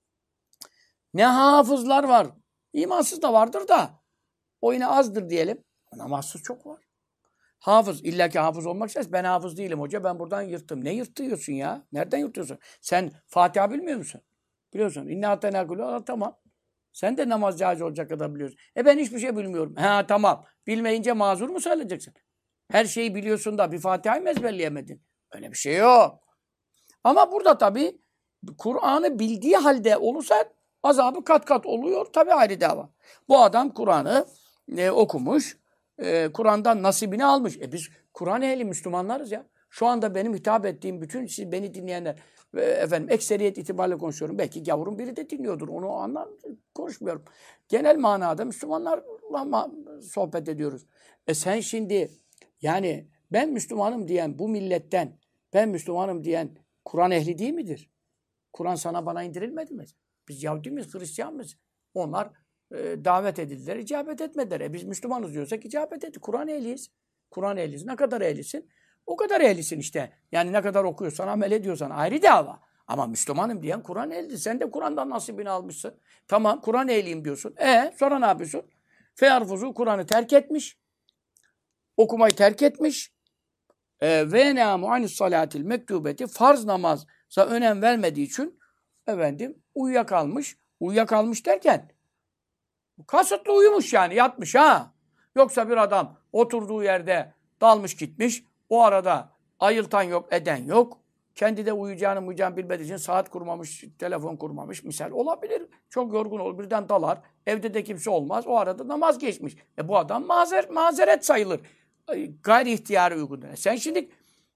Speaker 1: Ne hafızlar var. İmansız da vardır da. O yine azdır diyelim. Namazsız çok var. Hafız. İlla ki hafız olmak istersen ben hafız değilim hoca. Ben buradan yırttım. Ne yırtıyorsun ya? Nereden yırtıyorsun? Sen Fatiha bilmiyor musun? Biliyorsun. İnne atenâ tamam. Sen de namaz caiz olacak kadar biliyorsun. Ben hiçbir şey bilmiyorum. Ha tamam. Bilmeyince mazur mu söyleyeceksin? Her şeyi biliyorsun da bir Fatiha'yı mı ezberleyemedin? Öyle bir şey yok. Ama burada tabii Kur'an'ı bildiği halde olursa azabı kat kat oluyor. Tabii ayrı dava. Bu adam Kur'an'ı okumuş. Kur'an'dan nasibini almış. Biz Kur'an ehli Müslümanlarız ya. Şu anda benim hitap ettiğim bütün siz beni dinleyenler ekseriyet itibariyle konuşuyorum. Belki gavurun biri de dinliyordur. Onu konuşmuyorum. Genel manada Müslümanlarla sohbet ediyoruz. Sen şimdi yani ben Müslümanım diyen bu milletten ben Müslümanım diyen Kur'an ehli değil midir? Kur'an sana bana indirilmedi mi? Biz Yahudi miyiz, Hristiyan mıyız? Onlar davet edildiler, icabet etmediler. Biz Müslümanız diyorsak icabet etti. Kur'an ehliyiz. Kur'an ehliyiz. Ne kadar ehlisin? O kadar ehlisin işte. Yani ne kadar okuyorsan, amel ediyorsan ayrı dava. Ama Müslümanım diyen Kur'an ehli. Sen de Kur'an'dan nasibini almışsın. Tamam Kur'an ehliyim diyorsun. Sonra ne yapıyorsun? Feyarfuzu Kur'an'ı terk etmiş. Okumayı terk etmiş. Ve nâmu anis salâtil mektubeti farz namaza önem vermediği için uyuyakalmış. Uyuyakalmış derken kasıtlı uyumuş yani yatmış ha. Yoksa bir adam oturduğu yerde dalmış gitmiş. O arada ayıltan yok, eden yok. Kendi de uyuyacağını bilmediği için saat kurmamış, telefon kurmamış. Misal olabilir. Çok yorgun olur. Birden dalar. Evde de kimse olmaz. O arada namaz geçmiş. Bu adam mazeret sayılır. Gayri ihtiyari uygun. Sen şimdi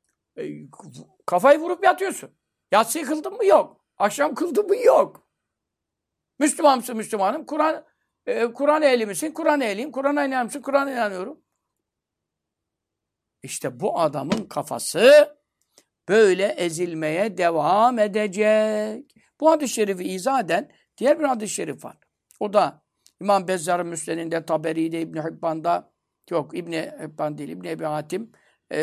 Speaker 1: kafayı vurup yatıyorsun. Yatsıyı kıldın mı? Yok. Akşam kıldın mı? Yok. Müslüman mısın? Müslümanım. Kur'an ehli misin? Kur'an ehliyim. Kur'an'a inanır mısın? Kur'an'a inanıyorum. İşte bu adamın kafası böyle ezilmeye devam edecek. Bu hadis-i şerifi izah eden diğer bir hadis-i şerif var. O da İmam Bezzar'ın Müsned'inde, Taberi'de, İbn Hibban'da, yok İbn Hibban değil, İbn Ebi Hatim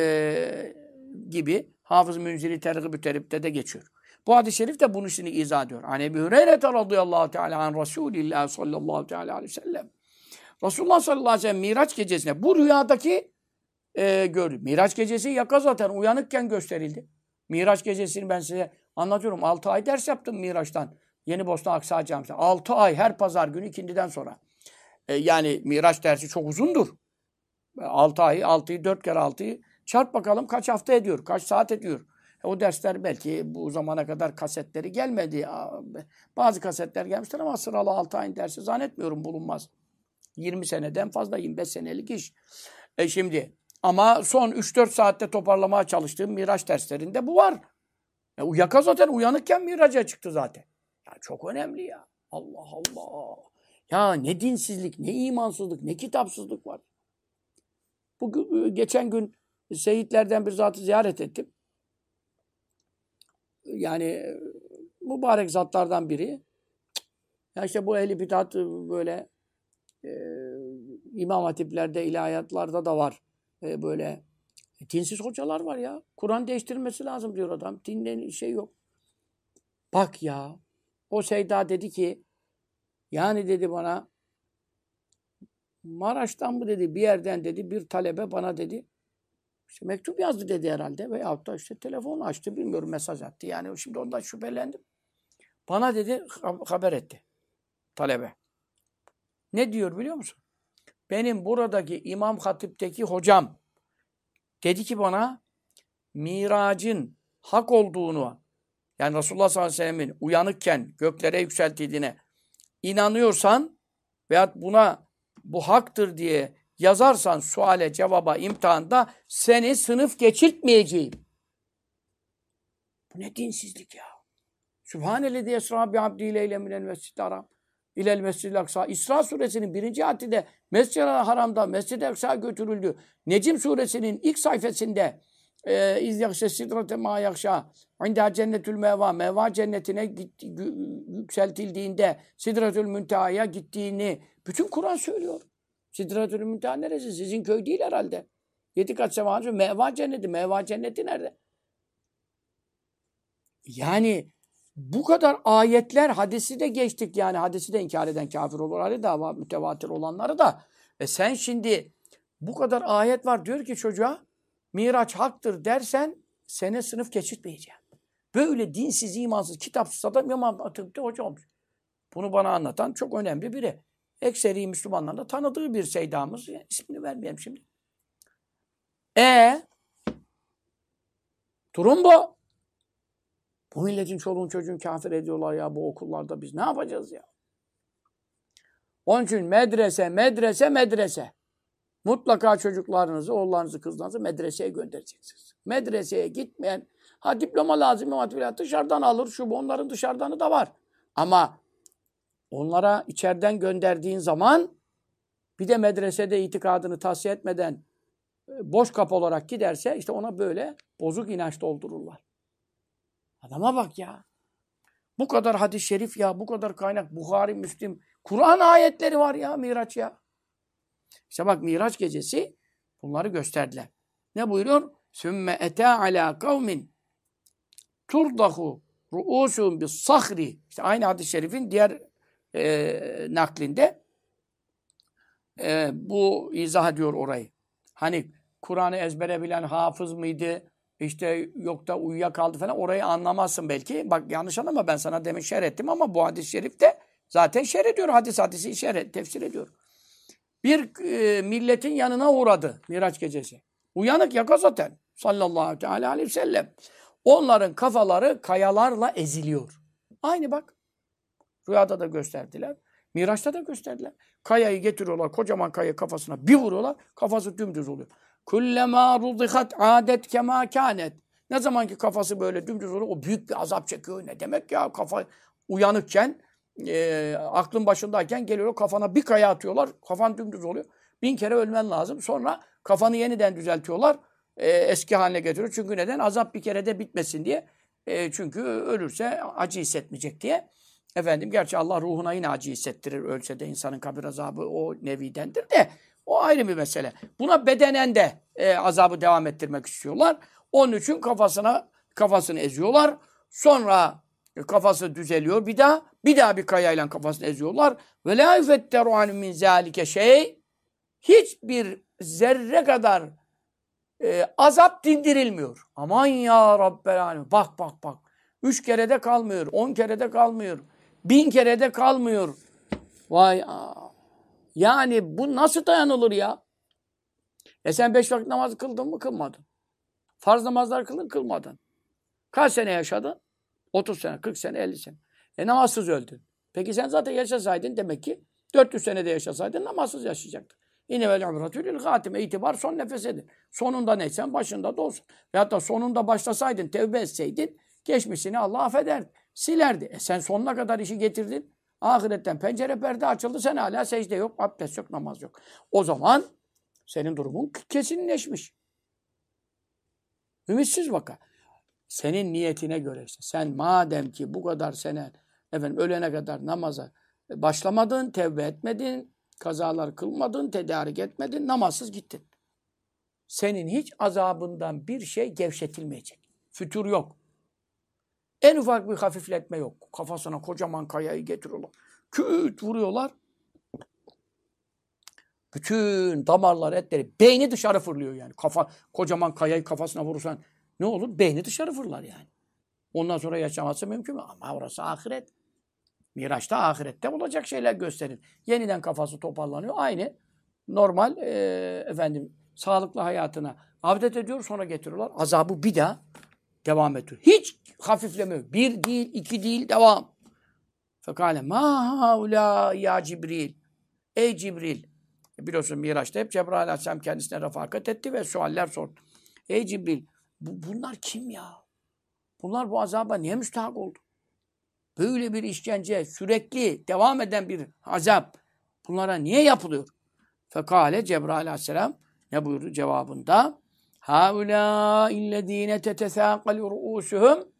Speaker 1: gibi Hafız Münziri Tergib-ü Terib'de de geçiyor. Bu hadis-i şerif de bunu şimdi izah ediyor. Hani Ebu Hureyre radıyallahu teala an Resulillah sallallahu teala aleyhi ve sellem. Resulullah sallallahu aleyhi ve sellem Miraç gecesinde bu rüyadaki gördü. Miraç gecesi yaka zaten uyanıkken gösterildi. Miraç gecesini ben size Anlatıyorum. 6 ay ders yaptım Miraç'tan. Yeni Bosna Aksaray Camisi'nde. 6 ay her pazar günü ikindiden sonra. Yani Miraç dersi çok uzundur. 6 ay, 6'yı 4 kere 6'yı çarp bakalım kaç hafta ediyor, kaç saat ediyor. O dersler belki bu zamana kadar kasetleri gelmedi. Bazı kasetler gelmiştir ama sıralı 6 ayın dersi zannetmiyorum bulunmaz. 20 seneden fazla, 25 senelik iş. Şimdi ama son 3-4 saatte toparlamaya çalıştığım Miraç derslerinde bu var. Yaka zaten uyanıkken Miraç'a çıktı zaten. Ya çok önemli ya. Allah Allah. Ya ne dinsizlik, ne imansızlık, ne kitapsızlık var. Geçen gün şehitlerden bir zatı ziyaret ettim. Yani mübarek zatlardan biri. Ya işte bu ehli bidat böyle İmam Hatiplerde, ilahiyatlarda da var. Böyle dinsiz hocalar var ya. Kur'an değiştirilmesi lazım diyor adam. Dinde şey yok. Bak ya. O Seyda dedi ki yani dedi bana Maraş'tan mı dedi bir yerden dedi bir talebe bana dedi işte mektup yazdı dedi herhalde veyahut da işte telefonu açtı bilmiyorum mesaj attı. Yani şimdi ondan şüphelendim. Bana dedi haber etti talebe. Ne diyor biliyor musun? Benim buradaki İmam Hatip'teki hocam dedi ki bana miracın hak olduğunu yani Resulullah sallallahu aleyhi ve sellem'in uyanıkken göklere yükseltildiğine inanıyorsan veyahut buna bu haktır diye yazarsan suale, cevaba, imtihanda seni sınıf geçirtmeyeceğim. Bu ne dinsizlik ya. Sübhanellezi esra bi abdihi ile minel mescid-i haram ilel mescid-i aksa. İsra suresinin 1. ayetinde Mescid-i Haram'da Mescid-i Aksa götürüldü. Necim suresinin ilk sayfasında İz yakşe sidrate ma yakşa inda cennetül meva meva cennetine yükseltildiğinde sidratül münteha'ya gittiğini bütün Kur'an söylüyor. Sidratül münteha neresi? Sizin köy değil herhalde. 7 kat sema meva cenneti. Meva cenneti nerede? Yani bu kadar ayetler hadisi de geçtik yani hadisi de inkar eden kafir olanları da mütevatir olanları da sen şimdi bu kadar ayet var diyor ki çocuğa Miraç haktır dersen seni sınıf geçirtmeyeceğim. Böyle dinsiz, imansız, kitapsız adam İmam Hatip'te hoca olmuş. Bunu bana anlatan çok önemli biri. Ekseri Müslümanların da tanıdığı bir seydamız. Yani ismini vermeyeyim şimdi. Durum bu. Bu milletin çoluğun çocuğun kafir ediyorlar ya bu okullarda biz ne yapacağız ya? Onun için medrese, medrese, medrese. Mutlaka çocuklarınızı, oğullarınızı, kızlarınızı medreseye göndereceksiniz. Medreseye gitmeyen, diploma lazım ama dışarıdan alır, şu bu onların dışarıdanı da var. Ama onlara içeriden gönderdiğin zaman bir de medresede itikadını tavsiye etmeden boş kapı olarak giderse işte ona böyle bozuk inanç doldururlar. Adama bak ya. Bu kadar hadis-i şerif ya, bu kadar kaynak, Buhari, Müslim, Kur'an ayetleri var ya Miraç ya. İşte bak Miraç gecesi bunları gösterdiler. Ne buyuruyor? Sümme etâ alâ kavmin turdahu ru'ûsûn bis sahri. İşte aynı hadis-i şerifin diğer naklinde bu izah ediyor orayı. Hani Kur'an'ı ezbere bilen hafız mıydı? İşte yok da uyuyakaldı falan. Orayı anlamazsın belki. Bak yanlış anlama ben sana demin şerh ettim ama bu hadis-i şerifte zaten şerh ediyor. Hadisi şerh, tefsir ediyor. Bir milletin yanına uğradı Miraç gecesi. Uyanık yaka zaten. Sallallahu aleyhi ve sellem. Onların kafaları kayalarla eziliyor. Aynı bak. Rüyada da gösterdiler. Miraç'ta da gösterdiler. Kayayı getiriyorlar. Kocaman kayayı kafasına bir vuruyorlar. Kafası dümdüz oluyor. Kullema rudihat adet kema kânet. Ne zaman ki kafası böyle dümdüz oluyor, o büyük bir azap çekiyor. Ne demek ya? Kafa uyanıkken, aklın başındayken geliyor kafana bir kaya atıyorlar. Kafan dümdüz oluyor. 1000 kere ölmen lazım. Sonra kafanı yeniden düzeltiyorlar. Eski haline getiriyor. Çünkü neden? Azap bir kere de bitmesin diye. Çünkü ölürse acı hissetmeyecek diye. Efendim gerçi Allah ruhuna yine acı hissettirir. Ölse de insanın kabir azabı o nevidendir de. O ayrı bir mesele. Buna bedenen de azabı devam ettirmek istiyorlar. Onun için kafasını eziyorlar. Sonra kafası düzeliyor. Bir daha bir kayayla kafasını eziyorlar. Ve la yufetteru an min zalike şey. Hiçbir zerre kadar azap dindirilmiyor. Aman ya Rabbel alemin. Bak. 3 kerede kalmıyor, 10 kerede kalmıyor, 1000 kerede kalmıyor. Vay yani bu nasıl dayanılır ya? Sen 5 vakit namaz kıldın mı? Kılmadın. Farz namazlar kıldın, kılmadın. Kaç sene yaşadın? 30 sene, 40 sene, 50 sene. Namazsız öldün. Peki sen zaten yaşasaydın demek ki 400 senede yaşasaydın namazsız yaşayacaktın. İnevel umretü lil hatime. İtibar son nefesedir. Sonunda neysen başında da olsun. Veyahut da sonunda başlasaydın, tevbe etseydin geçmişini Allah affeder. Silerdi. Sen sonuna kadar işi getirdin. Ahiretten pencere perde açıldı. Sen hala secde yok, abdest yok, namaz yok. O zaman senin durumun kesinleşmiş. Ümitsiz vaka. Senin niyetine göre işte. Sen madem ki bu kadar sene ölene kadar namaza başlamadın, tevbe etmedin, kazalar kılmadın, tedarik etmedin, namazsız gittin. Senin hiç azabından bir şey gevşetilmeyecek. Fütur yok. En ufak bir hafifletme yok. Kafasına kocaman kayayı getiriyorlar. Küt vuruyorlar. Bütün damarlar, etleri, beyni dışarı fırlıyor yani. Kocaman kayayı kafasına vurursan ne olur? Beyni dışarı fırlar yani. Ondan sonra yaşaması mümkün mü? Ama orası ahiret. Miraç'ta ahirette olacak şeyler gösterir. Yeniden kafası toparlanıyor. Aynı normal sağlıklı hayatına abdet ediyor, sonra getiriyorlar. Azabı bir daha devam ediyor. Hiç hafiflemiyor. 1 değil, 2 değil, devam. Fekale ma haula ya Cibril. Ey Cibril. Biliyorsun Miraç'ta hep Cebrail Aleyhisselam kendisine refakat etti ve sualler sordu. Ey Cibril, bunlar kim ya? Bunlar bu azaba niye müstahak oldu? Böyle bir işkence, sürekli devam eden bir azap bunlara niye yapılıyor? Fekale Cebrail Aleyhisselam ne buyurdu cevabında? Haula illezine tetesâkalu ru'ûsuhum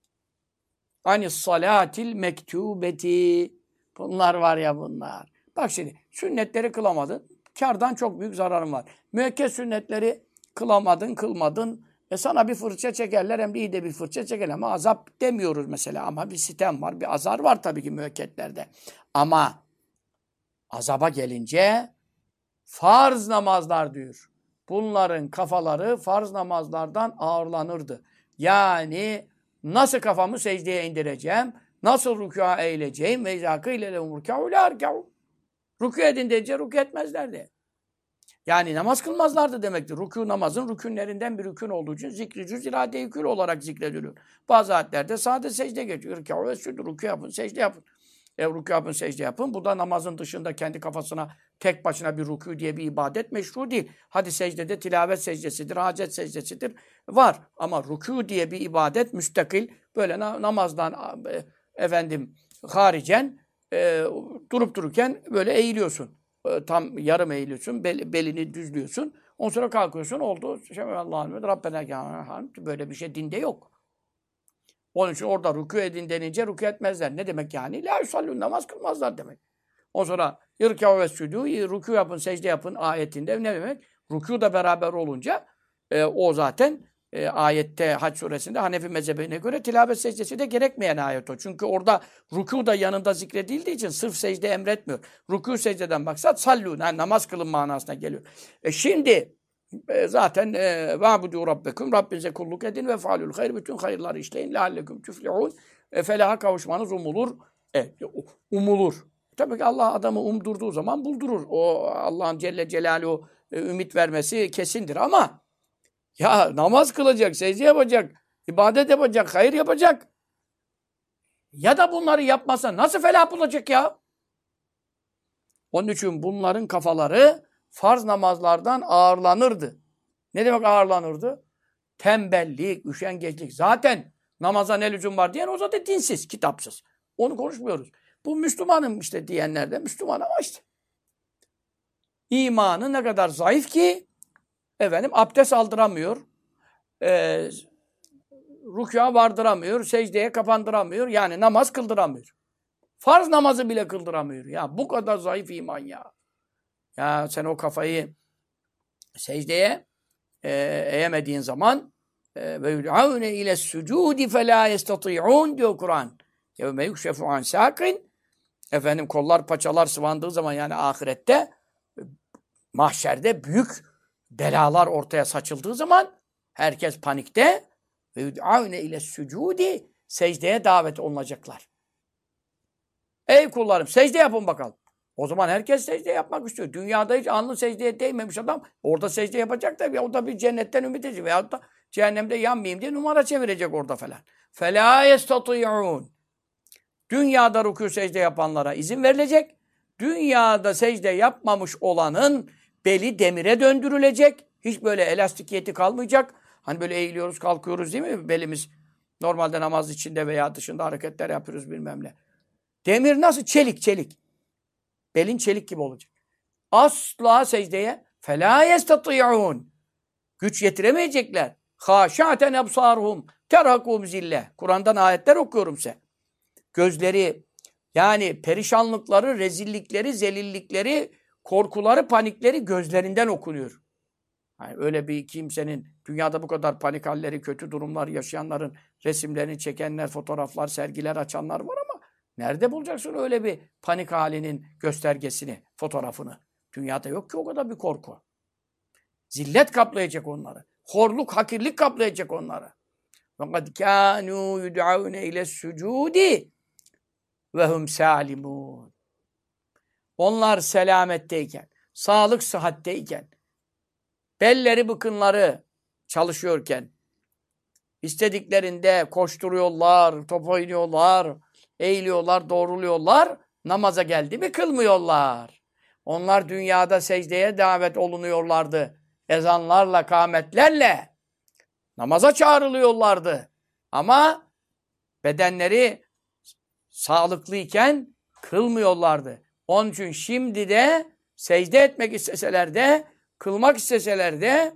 Speaker 1: anis salatil mektubeti. Bunlar var ya bunlar. Bak şimdi sünnetleri kılamadın. Kârdan çok büyük zararın var. Müekked sünnetleri kılamadın, kılmadın. Sana bir fırça çekerler, hem de iyi de bir fırça çekerler. Ama azap demiyoruz mesela. Ama bir sitem var, bir azar var tabii ki müekkedlerde. Ama azaba gelince farz namazlar diyor. Bunların kafaları farz namazlardan ağırlanırdı. Yani nasıl kafamı secdeye indireceğim, nasıl rükûa eğileceğim ve izâ kîle lehum rükû lâ erkû. Rükû edin deyince rükû etmezlerdi. Yani namaz kılmazlardı demektir. Rükû namazın rükünlerinden bir rükün olduğu için zikri cüz irade-i kül olarak zikrediliyor. Bazı ayetlerde sade secde geçiyor. Rükû yapın, secde yapın. Rükû yapın, secde yapın. Bu da namazın dışında kendi kafasına tek başına bir rükû diye bir ibadet meşru değil. Hadi secdede tilavet secdesidir, hacet secdesidir. Var. Ama rükû diye bir ibadet müstakil. Böyle namazdan haricen durup dururken böyle eğiliyorsun. Tam yarım eğiliyorsun, belini düzlüyorsun. Ondan sonra kalkıyorsun, oldu. Allah'ım, Rabbena, böyle bir şey dinde yok. Onun için orada rükû edin denince rükû etmezler. Ne demek yani? La yusallûn, namaz kılmazlar demek. Ondan sonra irkâ ve sudû, rükû yapın, secde yapın ayetinde ne demek? Rükû da beraber olunca o zaten ayette Hac suresinde Hanefi mezhebine göre tilavet secdesi de gerekmeyen ayet o. Çünkü orada rükû da yanında zikredildiği için sırf secde emretmiyor. Rükû secdeden maksat sallûn, yani namaz kılın manasına geliyor. Şimdi zaten va'budu rabbekum, Rabbinize kulluk edin ve faalul hayr, bütün hayırları işleyin leallekum tuflihun. Felaha kavuşmanız umulur. Umulur. Tabii ki Allah adamı umdurduğu zaman buldurur. O Allah'ın Celle Celaluhu ümit vermesi kesindir ama ya namaz kılacak, secde yapacak, ibadet yapacak, hayır yapacak. Ya da bunları yapmasa nasıl felah bulacak ya? Onun için bunların kafaları farz namazlardan ağırlanırdı. Ne demek ağırlanırdı? Tembellik, üşengeçlik. Zaten namaza ne lüzum var diyen o zaten dinsiz, kitapsız. Onu konuşmuyoruz. Bu Müslümanım işte diyenler de Müslüman ama işte. İmanı ne kadar zayıf ki abdest aldıramıyor, rükûa vardıramıyor, secdeye kapandıramıyor. Yani namaz kıldıramıyor. Farz namazı bile kıldıramıyor. Ya bu kadar zayıf iman ya. Ya sen o kafayı secdeye eğemediğin zaman ve yud'avne ile sucudi fe la yestati'un diyor Kur'an. Yevme yukşefu an sâkin. Kollar paçalar sıvandığı zaman yani ahirette mahşerde büyük belalar ortaya saçıldığı zaman herkes panikte ve yud'avne ile sucudi secdeye davet olunacaklar. Ey kullarım secde yapın bakalım. O zaman herkes secde yapmak istiyor. Dünyada hiç alnı secdeye değmemiş adam orada secde yapacak da o da bir cennetten ümit edecek. Veyahut da cehennemde yanmayayım diye numara çevirecek orada falan. فَلَا يَسْتَطِيعُونَ Dünyada rükû secde yapanlara izin verilecek. Dünyada secde yapmamış olanın beli demire döndürülecek. Hiç böyle elastikiyeti kalmayacak. Hani böyle eğiliyoruz kalkıyoruz değil mi? Belimiz normalde namaz içinde veya dışında hareketler yapıyoruz bilmem ne. Demir nasıl? Çelik çelik. Belin çelik gibi olacak. Asla secdeye فَلَا يَسْتَطِيعُونَ Güç yetiremeyecekler. خَاشَعَةً اَبْصَارُهُمْ تَرْهَقُهُمْ zille. Kur'an'dan ayetler okuyorum size. Gözleri yani perişanlıkları, rezillikleri, zelillikleri, korkuları, panikleri gözlerinden okunuyor. Yani öyle bir kimsenin dünyada bu kadar panik halleri, kötü durumlar yaşayanların resimlerini çekenler, fotoğraflar, sergiler açanlar var ama nerede bulacaksın öyle bir panik halinin göstergesini, fotoğrafını? Dünyada yok ki o kadar bir korku. Zillet kaplayacak onları. Horluk, hakirlik kaplayacak onları. فَقَدْ كَانُوا يُدْعَوْنَ اِلَى السُّجُودِ وَهُمْ سَالِمُونَ Onlar selametteyken, sağlık sıhhatteyken, belleri bıkınları çalışıyorken, istediklerinde koşturuyorlar, top oynuyorlar, eğiliyorlar, doğruluyorlar, namaza geldi mi kılmıyorlar. Onlar dünyada secdeye davet olunuyorlardı. Ezanlarla, kâmetlerle namaza çağrılıyorlardı. Ama bedenleri sağlıklıyken kılmıyorlardı. Onun için şimdi de secde etmek isteseler de, kılmak isteseler de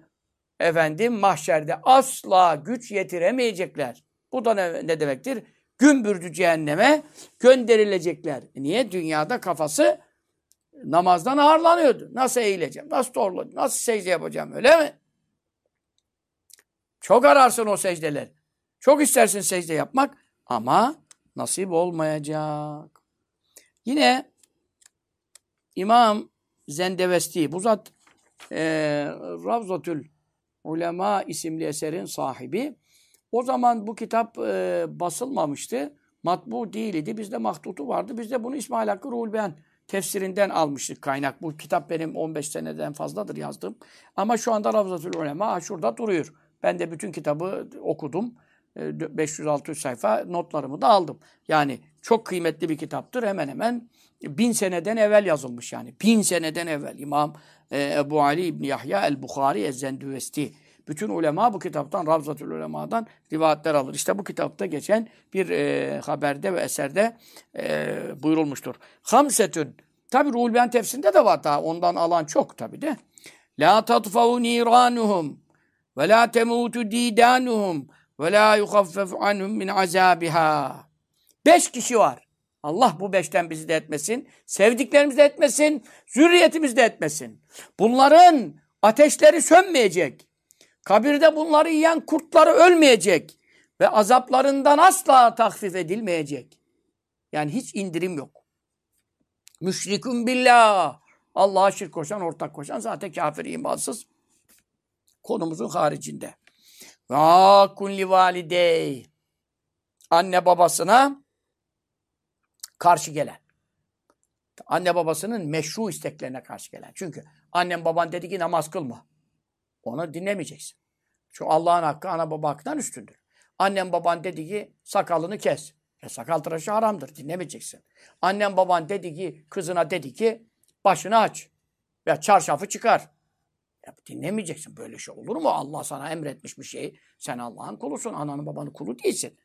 Speaker 1: mahşerde asla güç yetiremeyecekler. Bu da ne demektir? Gümbürdü cehenneme gönderilecekler. Niye? Dünyada kafası namazdan ağırlanıyordu. Nasıl eğileceğim? Nasıl doğrulacağım? Nasıl secde yapacağım? Öyle mi? Çok ararsın o secdeler. Çok istersin secde yapmak ama nasip olmayacak. Yine İmam Zendevesti, bu zat Ravzatül Ulema isimli eserin sahibi. O zaman bu kitap basılmamıştı. Matbu değildi. Bizde mahtutu vardı. Biz de bunu İsmail Hakkı Ruhul Beyan tefsirinden almıştık kaynak. Bu kitap benim 15 seneden fazladır yazdığım. Ama şu anda Ravzatül Ulema şurada duruyor. Ben de bütün kitabı okudum. 500-600 sayfa notlarımı da aldım. Yani çok kıymetli bir kitaptır. Hemen hemen 1000 seneden evvel yazılmış yani. 1000 seneden evvel. İmam Ebu Ali İbni Yahya el-Bukhari Ez-Zendüvesti. Bütün ulema bu kitaptan, Ravzatül Ulema'dan rivayetler alır. İşte bu kitapta geçen bir haberde ve eserde buyurulmuştur. Hamsetün. Tabi Ruhul Beyan tefsirinde de var daha. Ondan alan çok tabi de. La tatfa'u niranuhum ve la temutu didanuhum ve la yuhaffefu anhum min azabiha. 5 kişi var. Allah bu 5'ten bizi de etmesin. Sevdiklerimizi de etmesin. Zürriyetimizi de etmesin. Bunların ateşleri sönmeyecek. Kabirde bunları yiyen kurtları ölmeyecek. Ve azaplarından asla tahfif edilmeyecek. Yani hiç indirim yok. Müşrikun billah. Allah'a şirk koşan, ortak koşan zaten kafir, imansız. Konumuzun haricinde. Ve kulli validey. Anne babasına karşı gelen. Anne babasının meşru isteklerine karşı gelen. Çünkü annem baban dedi ki namaz kılma. Onu dinlemeyeceksin. Çünkü Allah'ın hakkı ana baba hakkından üstündür. Annem baban dedi ki sakalını kes. Sakal tıraşı haramdır. Dinlemeyeceksin. Annem baban dedi ki kızına dedi ki başını aç. Ya çarşafı çıkar. Ya dinlemeyeceksin. Böyle şey olur mu? Allah sana emretmiş bir şeyi. Sen Allah'ın kulusun. Ananın babanın kulu değilsin.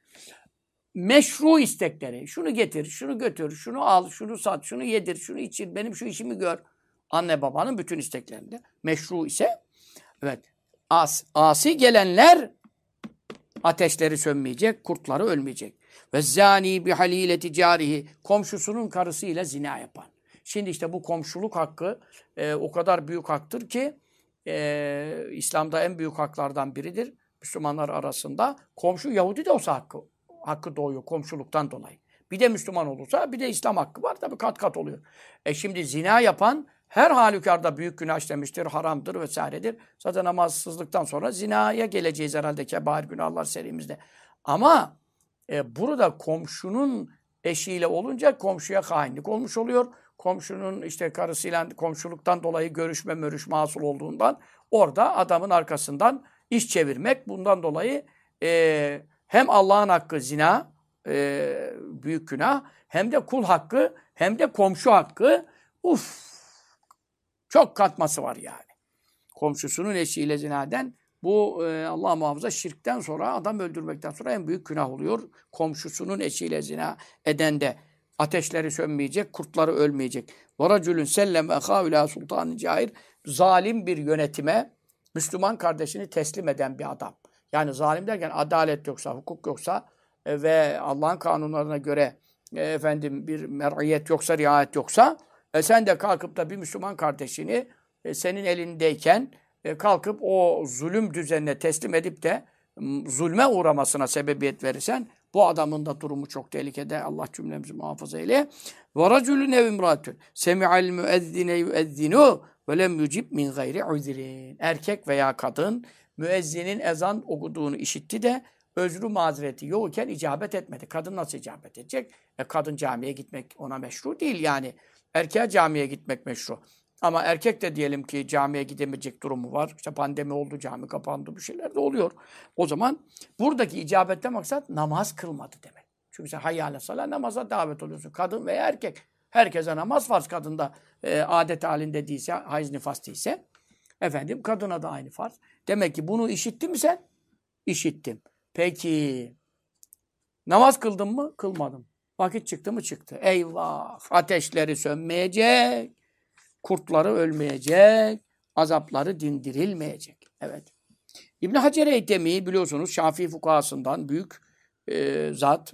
Speaker 1: Meşru istekleri. Şunu getir, şunu götür, şunu al, şunu sat, şunu yedir, şunu içir, benim şu işimi gör. Anne babanın bütün isteklerinde. Meşru ise evet. Asi gelenler ateşleri sönmeyecek, kurtları ölmeyecek. Ve zani bi halileti carihi, komşusunun karısıyla zina yapan. Şimdi işte bu komşuluk hakkı o kadar büyük haktır ki İslam'da en büyük haklardan biridir. Müslümanlar arasında komşu Yahudi de olsa hakkı doğuyor komşuluktan dolayı. Bir de Müslüman olursa bir de İslam hakkı var. Tabii kat kat oluyor. Şimdi zina yapan her halükarda büyük günah işlemiştir, haramdır vesairedir. Zaten namazsızlıktan sonra zinaya geleceğiz herhalde kebair günahlar serimizde. Ama Burada komşunun eşiyle olunca komşuya hainlik olmuş oluyor. Komşunun işte karısıyla komşuluktan dolayı görüşme hasıl olduğundan orada adamın arkasından iş çevirmek. Bundan dolayı hem Allah'ın hakkı zina, büyük günah, hem de kul hakkı, hem de komşu hakkı. Çok katması var yani. Komşusunun eşiyle zinaden bu Allah muhafaza şirkten sonra, adam öldürmekten sonra en büyük günah oluyor. Komşusunun eşiyle zina eden de ateşleri sönmeyecek, kurtları ölmeyecek. وَرَجُلٌ سَلَّمْ اَخَاهُ لَا سُلْطَانٍ cahil. Zalim bir yönetime Müslüman kardeşini teslim eden bir adam. Yani zalim derken adalet yoksa, hukuk yoksa ve Allah'ın kanunlarına göre bir mer'iyet yoksa, riayet yoksa sen de kalkıp da bir Müslüman kardeşini senin elindeyken kalkıp o zulüm düzenine teslim edip de zulme uğramasına sebebiyet verirsen bu adamın da durumu çok tehlikede. Allah cümlemizi muhafaza eyle. وَرَجُلٌ اَوْ اِمْرَاتٌ سَمِعَ الْمُؤَذِّنَ يُؤَذِّنُوا وَلَمْ يُجِبْ مِنْ غَيْرِ عُذْرٍ. Erkek veya kadın müezzinin ezan okuduğunu işitti de özrü mazereti yokken icabet etmedi. Kadın nasıl icabet edecek? Kadın camiye gitmek ona meşru değil yani. Erkeğe camiye gitmek meşru. Ama erkek de diyelim ki camiye gidemeyecek durumu var. İşte pandemi oldu, cami kapandı, bir şeyler de oluyor. O zaman buradaki icabette maksat namaz kılmadı demek. Çünkü sen hayy ale salah, namaza davet oluyorsun. Kadın veya erkek. Herkese namaz farz. Kadında adet halinde değilse, hayız nifas değilse. Kadına da aynı farz. Demek ki bunu işittin mi sen? İşittim. Peki namaz kıldın mı? Kılmadım. Vakit çıktı mı? Çıktı. Eyvah! Ateşleri sönmeyecek. Kurtları ölmeyecek. Azapları dindirilmeyecek. Evet. İbn Hacer Eytemi biliyorsunuz Şafii fukahasından büyük zat.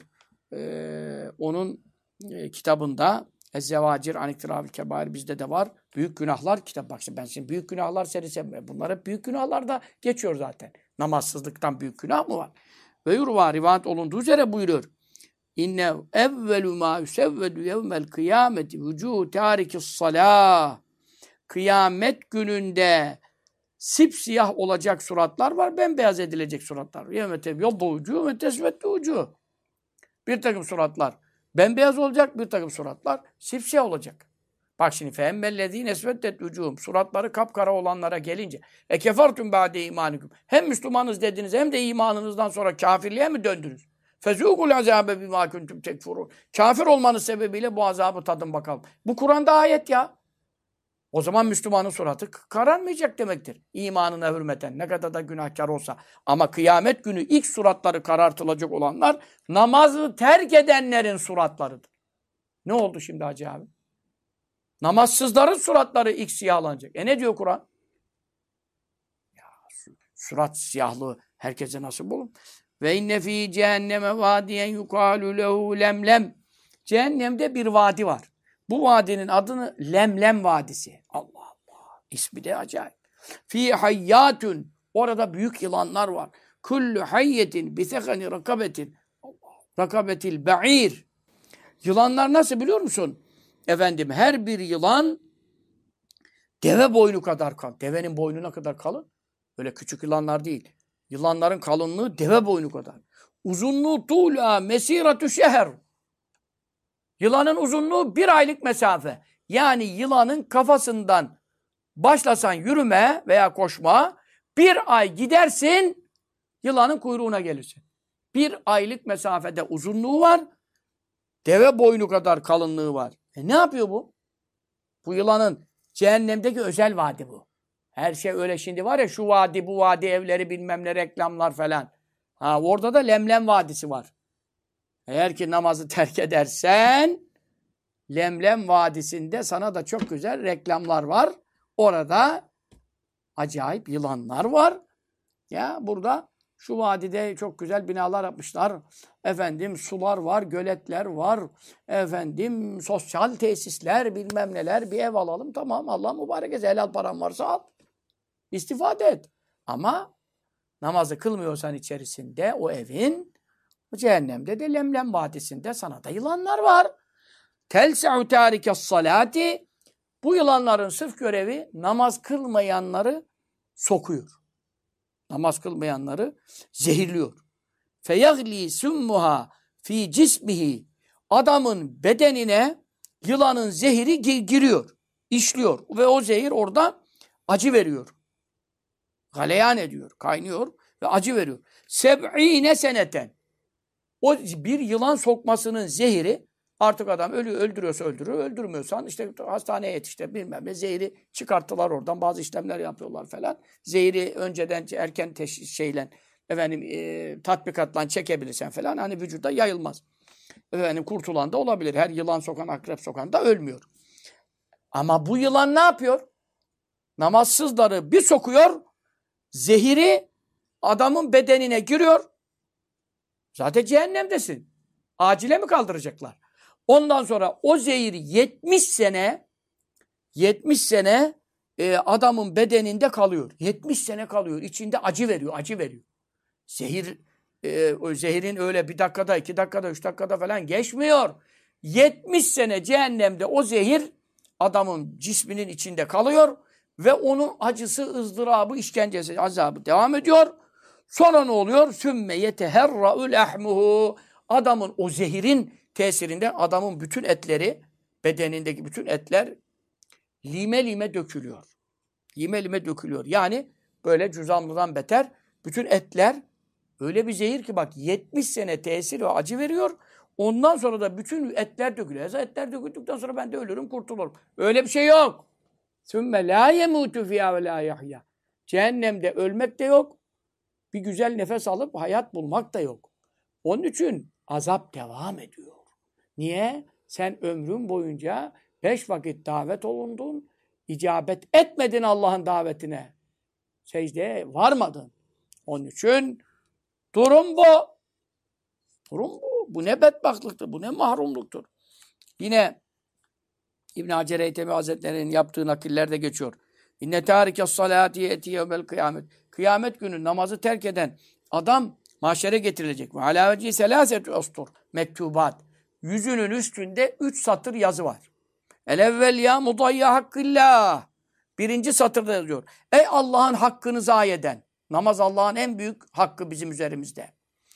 Speaker 1: Onun kitabında Ez-Zevacir Aniktirabil Kebair bizde de var. Büyük günahlar kitap. Bak şimdi ben şimdi büyük günahlar serisi. Bunlar hep büyük günahlarda geçiyor zaten. Namazsızlıktan büyük günah mı var? Ve yurva rivayet olunduğu üzere buyuruyor. İnne evvelu ma yusevvedu yevmel kıyameti vücuhu tarikis salah. Kıyamet gününde sipsiyah olacak suratlar var, bembeyaz edilecek suratlar. Yevmete yolda ucu ve tesveddu ucu. Bir takım suratlar bembeyaz olacak, bir takım suratlar sipsiyah olacak. Bak şimdi fehemmellezîne esveddet vücuhum. Suratları kapkara olanlara gelince kefertum ba'de imanikum. Hem Müslümanız dediniz hem de imanınızdan sonra kafirliğe mi döndünüz? Fezûkul azâbe bimâ kuntum tekfurûn. Kafir olmanız sebebiyle bu azabı tadın bakalım. Bu Kur'an'da ayet ya. O zaman Müslümanın suratı kararmayacak demektir. İmanına hürmeten ne kadar da günahkar olsa. Ama kıyamet günü ilk suratları karartılacak olanlar namazı terk edenlerin suratlarıdır. Ne oldu şimdi Hacı abi? Namazsızların suratları ilk siyahlanacak. Ne diyor Kur'an? Ya, surat siyahlığı herkese nasıl bulun? Ve inne fî cehenneme vadiyen yukâlu lehu lemlem. Cehennemde bir vadi var. Bu vadinin adını Lemlem Vadisi. Allah Allah. İsmi de acayip. Fî hayyâtun. Orada büyük yılanlar var. Kullu hayyetin bisehani rakabetin. Rakabetil ba'ir. Yılanlar nasıl biliyor musun? Her bir yılan deve boynu kadar kalın. Devenin boynuna kadar kalın. Öyle küçük yılanlar değil. Yılanların kalınlığı deve boynu kadar. Uzunluğu tuğla mesiratü şeher. Yılanın uzunluğu 1 aylık mesafe. Yani yılanın kafasından başlasan yürüme veya koşma 1 ay gidersin yılanın kuyruğuna gelirsin. 1 aylık mesafede uzunluğu var. Deve boynu kadar kalınlığı var. Ne yapıyor bu? Bu yılanın cehennemdeki özel vadi bu. Her şey öyle şimdi var ya şu vadi bu vadi evleri bilmem ne reklamlar falan. Orada da Lemlem Vadisi var. Eğer ki namazı terk edersen Lemlem Vadisi'nde sana da çok güzel reklamlar var. Orada acayip yılanlar var. Ya burada şu vadide çok güzel binalar yapmışlar. Sular var, göletler var. Sosyal tesisler, bilmem neler. Bir ev alalım tamam. Allah mübarek etsin. Helal param varsa al. İstifade et. Ama namazı kılmıyorsan içerisinde o evin cehennemde de Lemlem Vadisi'nde sana da yılanlar var. Telse'u târikes salâti. Bu yılanların sırf görevi namaz kılmayanları sokuyor. Namaz kılmayanları zehirliyor. Feyagli summuha fi cismihi. Adamın bedenine yılanın zehri giriyor, işliyor ve o zehir orada acı veriyor. Galeyan ediyor, kaynıyor ve acı veriyor. Seb'ine seneten. O bir yılan sokmasının zehri artık adam öldürüyorsa öldürür, öldürmüyorsan işte hastaneye yetiştir bilmem ne zehri çıkarttılar oradan bazı işlemler yapıyorlar falan. Zehri önceden erken tatbikatla çekebilirsen falan hani vücuda yayılmaz. Efendim kurtulan da olabilir. Her yılan sokan, akrep sokan da ölmüyor. Ama bu yılan ne yapıyor? Namazsızları bir sokuyor, zehiri adamın bedenine giriyor. Zaten cehennemdesin. Acile mi kaldıracaklar? Ondan sonra o zehir 70 sene adamın bedeninde kalıyor. 70 sene kalıyor. İçinde acı veriyor, acı veriyor. O zehirin öyle bir dakikada, 2 dakikada, 3 dakikada falan geçmiyor. 70 sene cehennemde o zehir adamın cisminin içinde kalıyor ve onun acısı, ızdırabı, işkencesi, azabı devam ediyor. Sonra ne oluyor? Sümme yeteherra'u lehmuhu. Adamın o zehirin tesirinden adamın bütün etleri, bedenindeki bütün etler lime lime dökülüyor. Lime lime dökülüyor. Yani böyle cüzamlıdan beter bütün etler öyle bir zehir ki bak 70 sene tesir ve acı veriyor. Ondan sonra da bütün etler dökülüyor. Etler döküldükten sonra ben de ölürüm, kurtulurum. Öyle bir şey yok. Sümme la yemutu fiyâ ve la yahya. Cehennemde ölmek de yok. Bir güzel nefes alıp hayat bulmak da yok. Onun için azap devam ediyor. Niye? Sen ömrün boyunca 5 vakit davet olundun, icabet etmedin Allah'ın davetine. Secdeye varmadın. Onun için durum bu. Durum bu. Bu ne bedbahtlıktır, bu ne mahrumluktur. Yine İbn Hacer Eytemi Hazretleri'nin yaptığı nakillerde geçiyor. İnne târike salâti yeti yevmel kıyamet. Kıyamet günü namazı terk eden adam mahşere getirilecek. Ve alâ vecî selâsetü astur. Mektubat. Yüzünün üstünde 3 satır yazı var. El evvel ya mudayya hakkillah. Birinci satırda yazıyor. Ey Allah'ın hakkını zayi eden. Namaz Allah'ın en büyük hakkı bizim üzerimizde.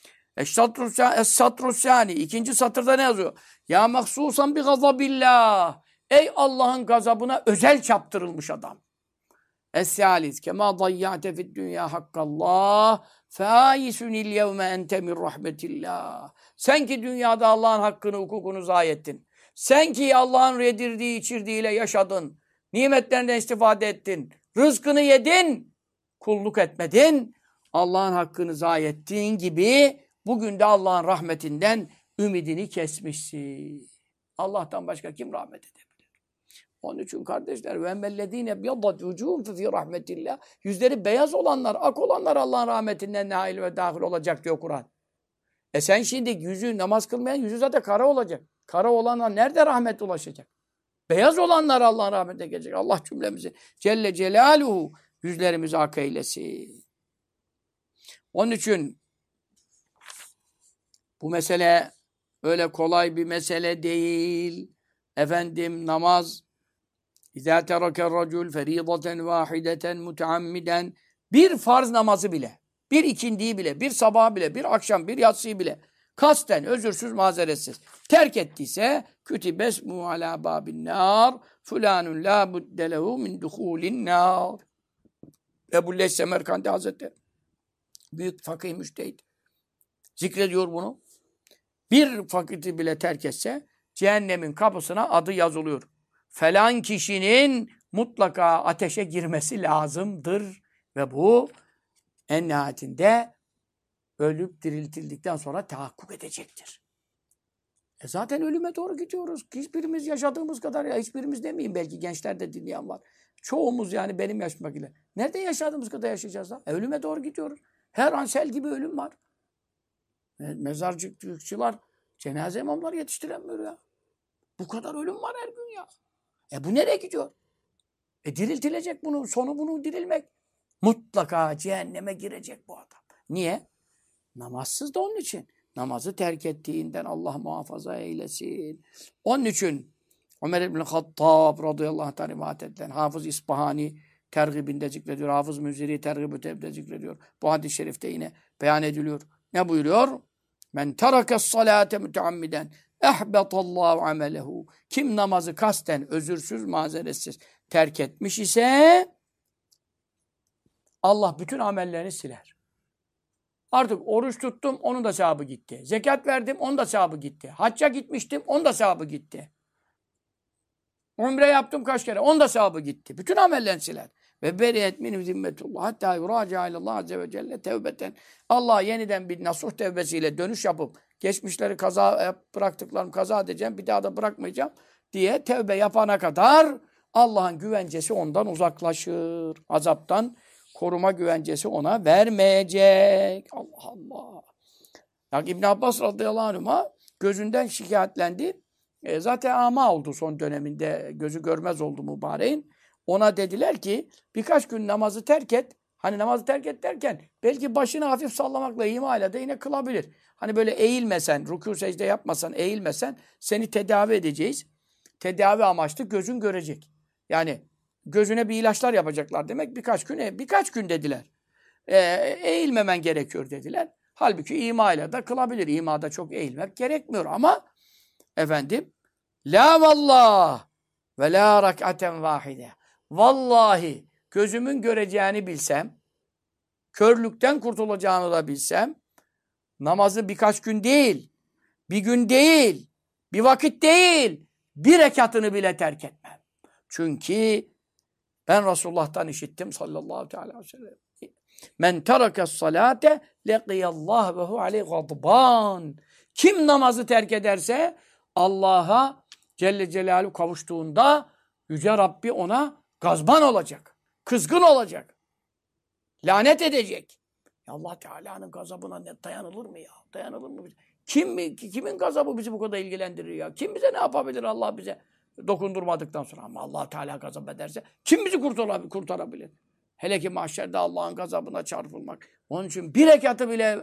Speaker 1: Es-satrus-sâni. İkinci satırda ne yazıyor? Ya mahsusan bi gazabillah. Ey Allah'ın gazabına özel çaptırılmış adam. Es-sâlis. Kemâ dayyâte fid dünya hakkallah. Fâyisunil yevme ente min rahmetillah. Sen ki dünyada Allah'ın hakkını, hukukunu zayi ettin. Sen ki Allah'ın yedirdiği, içirdiğiyle yaşadın. Nimetlerinden istifade ettin. Rızkını yedin. Kulluk etmedin. Allah'ın hakkını zayi ettiğin gibi bugün de Allah'ın rahmetinden ümidini kesmişsin. Allah'tan başka kim rahmet edebilir? Onun için kardeşler ve emmellezine biyaddat vucuhum fi rahmetillah. Yüzleri beyaz olanlar, ak olanlar Allah'ın rahmetinden nail ve dahil olacak diyor Kur'an. Sen şimdi yüzü namaz kılmayan yüzü zaten kara olacak. Kara olana nerede rahmet ulaşacak? Beyaz olanlar Allah'ın rahmetine gelecek. Allah cümlemizi Celle Celaluhu yüzlerimizi ak eylesin. Onun için bu mesele öyle kolay bir mesele değil. Efendim namaz İzâ tereker racul ferîdaten vâhideten muteammiden bir farz namazı bile, bir ikindiyi bile, bir sabah bile, bir akşam, bir yatsıyı bile kasten, özürsüz, mazeretsiz terk ettiyse kütibesmu alâ bâbin nâr fulânun lâ budde lehu min duhûlin nâr. Ebu Leys Semerkandi Hazretleri büyük fakih müştehid zikrediyor bunu. Bir fakiti bile terk etse cehennemin kapısına adı yazılıyor. Falan kişinin mutlaka ateşe girmesi lazımdır. Ve bu en nihayetinde ölüp diriltildikten sonra tahakkuk edecektir. Zaten ölüme doğru gidiyoruz. Hiçbirimiz yaşadığımız kadar ya hiçbirimiz demeyeyim belki gençler de dinleyen var. Çoğumuz yani benim yaşımdakiler. Nerede yaşadığımız kadar yaşayacağız da? Ölüme doğru gidiyoruz. Her an sel gibi ölüm var. Mezarcıkçılar, cenaze imamları yetiştiremiyor ya. Bu kadar ölüm var her gün ya. Bu nereye gidiyor? Diriltilecek bunun, sonu bunun dirilmek. Mutlaka cehenneme girecek bu adam. Niye? Namazsız da onun için. Namazı terk ettiğinden Allah muhafaza eylesin. Onun için Ömer İbn-i Hattab radıyallahu anh rivayet edilen Hafız İsbahani tergibinde zikrediyor. Hafız Müziri tergib-ü tevde zikrediyor. Bu hadis-i şerifte yine beyan ediliyor. Ne buyuruyor? Men terake's salate muteammiden ehbetallahu amelehu. Kim namazı kasten, özürsüz, mazeretsiz terk etmiş ise Allah bütün amellerini siler. Artık oruç tuttum, onun da sevabı gitti. Zekat verdim, onun da sevabı gitti. Hacca gitmiştim, onun da sevabı gitti. Umre yaptım kaç kere, onun da sevabı gitti. Bütün amellerini siler. Ve beriyet min zimmetullah. Hatta yuraci'a ilallah azze ve celle tevbeten. Allah yeniden bir nasuh tevbesiyle dönüş yapıp geçmişleri kaza bıraktıklarım kaza edeceğim, bir daha da bırakmayacağım diye tevbe yapana kadar Allah'ın güvencesi ondan uzaklaşır. Azaptan koruma güvencesi ona vermeyecek. Allah Allah. Yani İbn Abbas radıyallahu anh'a gözünden şikayetlendi. Zaten ama oldu son döneminde. Gözü görmez oldu mübareğin. Ona dediler ki birkaç gün namazı terk et. Hani namazı terk et derken belki başını hafif sallamakla imayla da yine kılabilir. Hani böyle eğilmesen, rükû secde yapmasan, eğilmesen seni tedavi edeceğiz. Tedavi amaçlı gözün görecek. Yani gözüne bir ilaçlar yapacaklar demek birkaç gün dediler. Eğilmemen gerekiyor dediler. Halbuki imayla da kılabilir. İmada çok eğilmek gerekmiyor ama efendim la vallah ve la rak'aten vahide. Vallahi gözümün göreceğini bilsem, körlükten kurtulacağını da bilsem, namazı birkaç gün değil, bir gün değil, bir vakit değil, bir rekatını bile terk etmem. Çünkü ben Resulullah'tan işittim sallallahu aleyhi ve sellem. Men terakes salate leqiyallah ve hu aleyhi gadban. Kim namazı terk ederse Allah'a Celle Celaluhu kavuştuğunda Yüce Rabbi ona gazban olacak. Kızgın olacak. Lanet edecek. Allah Teala'nın gazabına ne dayanılır mı ya? Dayanılır mı? Kimin gazabı bizi bu kadar ilgilendirir ya? Kim bize ne yapabilir Allah bize dokundurmadıktan sonra? Ama Allah Teala gazap ederse kim bizi kurtarabilir? Hele ki mahşerde Allah'ın gazabına çarpılmak. Onun için bir rekatı bile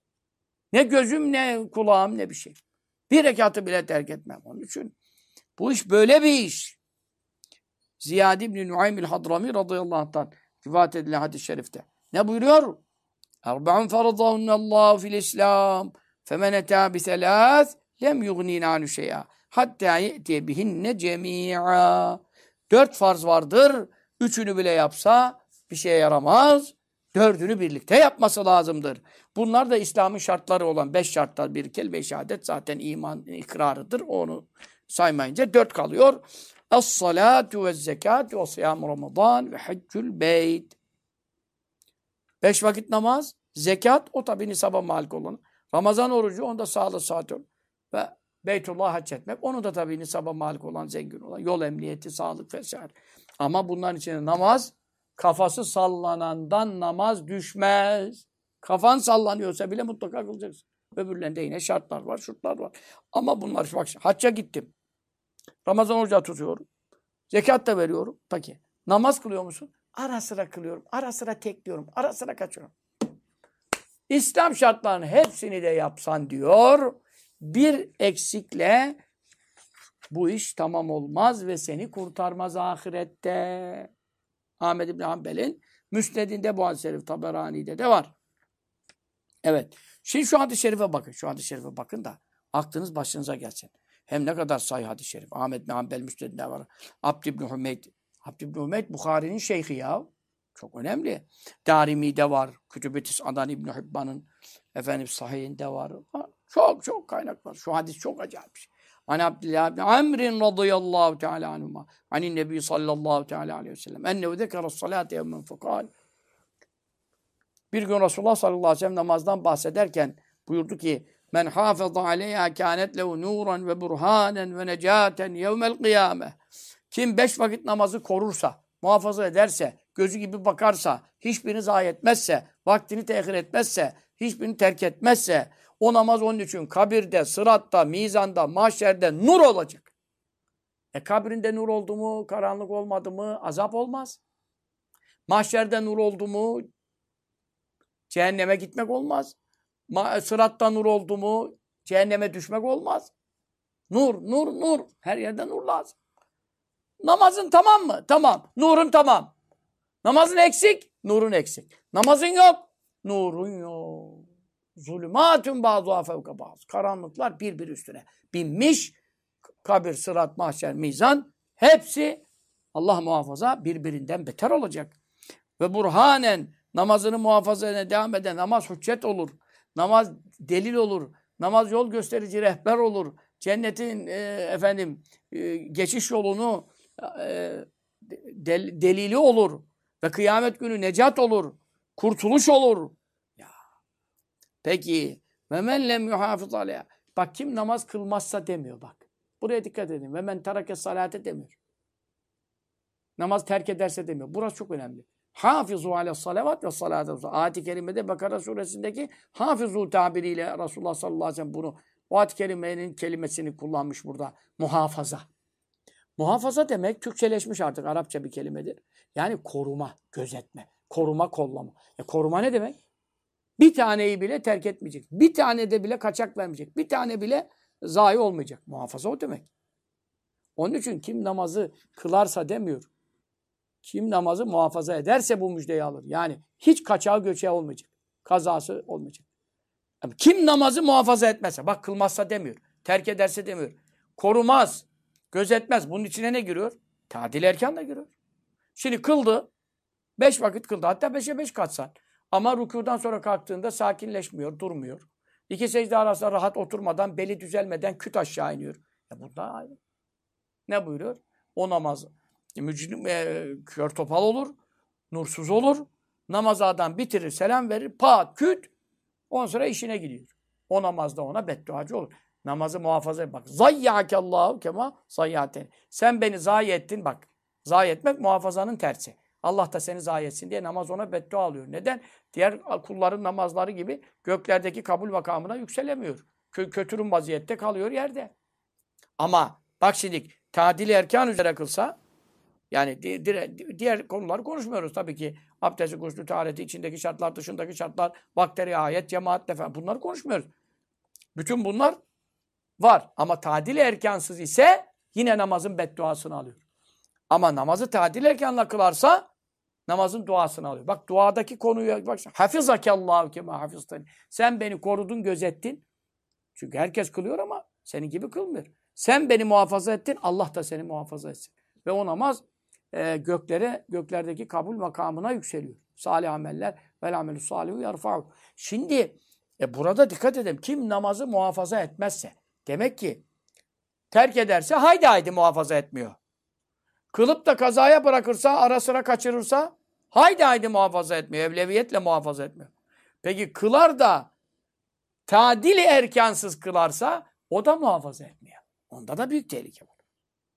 Speaker 1: ne gözüm ne kulağım ne bir şey. Bir rekatı bile terk etmem. Onun için bu iş böyle bir iş. Ziyad İbn-i Nuaym el-Hadrami radıyallahu anh'tan rivayet edilen hadis-i şerifte. Ne buyuruyor? Erba'un faradahunallahu fil-İslam femen etâ bi-selâs lem yugnîne anhu şey'a hattâ ye'tiye bihinne cemî'a. 4 farz vardır. 3'ünü bile yapsa bir şeye yaramaz. 4'ünü birlikte yapması lazımdır. Bunlar da İslam'ın şartları olan 5 şartlar. Bir kelime-i şehadet zaten iman ikrarıdır. Onu saymayınca 4 kalıyor. Es-salatu ve zekatu ve siyam Ramazan ve haccül beyt. 5 vakit namaz, zekat, o tabi nisaba malik olan. Ramazan orucu, onda sağlık saati ve Beytullah hac etmek, onu da tabi nisaba malik olan, zengin olan. Yol emniyeti, sağlık vesaire. Ama bunların içinde namaz, kafası sallanandan namaz düşmez. Kafan sallanıyorsa bile mutlaka kılacaksın. Öbürlerinde yine şartlar var, şurtlar var. Ama bunlar, bak hacca gittim. Ramazan orucu tutuyorum. Zekat da veriyorum. Peki. Namaz kılıyor musun? Ara sıra kılıyorum. Ara sıra tekliyorum. Ara sıra kaçıyorum. İslam şartlarının hepsini de yapsan diyor. Bir eksikle bu iş tamam olmaz ve seni kurtarmaz ahirette. Ahmed İbni Hanbel'in Müsned'inde bu hadis-i şerif, Taberani'de de var. Evet. Şimdi şu hadis-i şerife bakın. Şu hadis-i şerife bakın da aklınız başınıza gelsin. Hem ne kadar sahih hadis-i şerif. Ahmed İbni Hanbel Müsned'inde var. Abd İbni Hümeyd. Abd İbni Hümeyd Bukhari'nin şeyhi ya. Çok önemli. Darimi'de var. Kütüb-i Tis'adan İbni Hibban'ın sahihinde var. Çok kaynak var. Şu hadis çok acayip bir şey. Hani Abdullah ibn Amr'in radıyallahu teala anhuma. Hani Nebi sallallahu teala aleyhi ve sellem. Ennehu zekeras salate yevmen fekal. Bir gün Resulullah sallallahu aleyhi ve sellem namazdan bahsederken buyurdu ki men hafıza aleyha kânet lehu nûran ve burhânen ve necâten yevmel kıyâmeh. Kim 5 vakit namazı korursa, muhafaza ederse, gözü gibi bakarsa, hiçbirini zayi etmezse, vaktini tehir etmezse, hiçbirini terk etmezse, o namaz onun için kabirde, sıratta, mizanda, mahşerde nur olacak. Kabirinde nur oldu mu, karanlık olmadı mı, azap olmaz. Mahşerde nur oldu mu, cehenneme gitmek olmaz. Sıratta nur oldu mu, cehenneme düşmek olmaz. Nur. Her yerde nur lazım. Namazın tamam mı? Tamam. Nurun tamam. Namazın eksik? Nurun eksik. Namazın yok? Nurun yok. Zulümatun ba'duha fevka ba'd. Karanlıklar birbiri üstüne binmiş. Kabir, sırat, mahşer, mizan hepsi Allah muhafaza birbirinden beter olacak. Ve burhanen namazını muhafaza eden, devam eden namaz hüccet olur. Namaz delil olur. Namaz yol gösterici rehber olur. Cennetin geçiş yolunu delili olur. Ve kıyamet günü necat olur. Kurtuluş olur. Ya. Peki ve men lem yuhafız aleyha. Bak kim namaz kılmazsa demiyor bak. Buraya dikkat edin. Ve men terake salate demiyor. Namaz terk ederse demiyor. Burası çok önemli. Hafizu ale salavat ve salate. Ayet-i kerimede Bakara suresindeki hafizu tabiriyle Resulullah sallallahu aleyhi ve sellem bunu o ayet-i kerimenin kelimesini kullanmış burada. Muhafaza. Muhafaza demek Türkçeleşmiş artık Arapça bir kelimedir. Yani koruma, gözetme, koruma, kollama. Koruma ne demek? Bir taneyi bile terk etmeyecek. Bir tane de bile kaçak vermeyecek. Bir tane bile zayi olmayacak. Muhafaza o demek. Onun için kim namazı kılarsa demiyor. Kim namazı muhafaza ederse bu müjdeyi alır. Yani hiç kaçağı göçeği olmayacak. Kazası olmayacak. Yani kim namazı muhafaza etmezse, bak kılmazsa demiyor. Terk ederse demiyor. Korumaz, gözetmez. Bunun içine ne giriyor? Tadil erkan da giriyor. Şimdi kıldı. 5 vakit kıldı. Hatta 5'e 5 katsan. Ama rükûdan sonra kalktığında sakinleşmiyor, durmuyor. 2 secde arasında rahat oturmadan, beli düzelmeden küt aşağı iniyor. Burada ayrı. Ne buyuruyor? O namaz kör topal olur, nursuz olur. Namazı adam bitirir, selam verir, pat, küt. Ondan sonra işine gidiyor. O namazda ona bedduacı olur. Namazı muhafaza et. Bak, zayyâkallâhu kema zayyâten. Sen beni zayi ettin bak. Zayi etmek muhafazanın tersi. Allah da seni zayi etsin diye namaz ona beddua alıyor. Neden? Diğer kulların namazları gibi göklerdeki kabul makamına yükselemiyor. Kötürüm vaziyette kalıyor yerde. Ama bak şimdi tadil erkan üzere kılsa, yani diğer konuları konuşmuyoruz tabii ki. Abdesti, guslü, tahareti, içindeki şartlar, dışındaki şartlar, vakte riayet, cemaatle falan bunları konuşmuyoruz. Bütün bunlar var. Ama tadil erkansız ise yine namazın bedduasını alıyor. Ama namazı tadil erkanla kılarsa namazın duasını alıyor. Bak duadaki konuya bak. Hafizakallahu kema hafiztani. Sen beni korudun, gözettin. Çünkü herkes kılıyor ama senin gibi kılmıyor. Sen beni muhafaza ettin, Allah da seni muhafaza etsin. Ve o namaz göklerdeki kabul makamına yükseliyor. Salih ameller vel amelü salihu yarfa'u. Şimdi burada dikkat edelim. Kim namazı muhafaza etmezse, demek ki terk ederse haydi muhafaza etmiyor. Kılıp da kazaya bırakırsa, ara sıra kaçırırsa haydi muhafaza etmiyor. Evleviyetle muhafaza etmiyor. Peki kılar da tadil erkansız kılarsa o da muhafaza etmiyor. Onda da büyük tehlike var.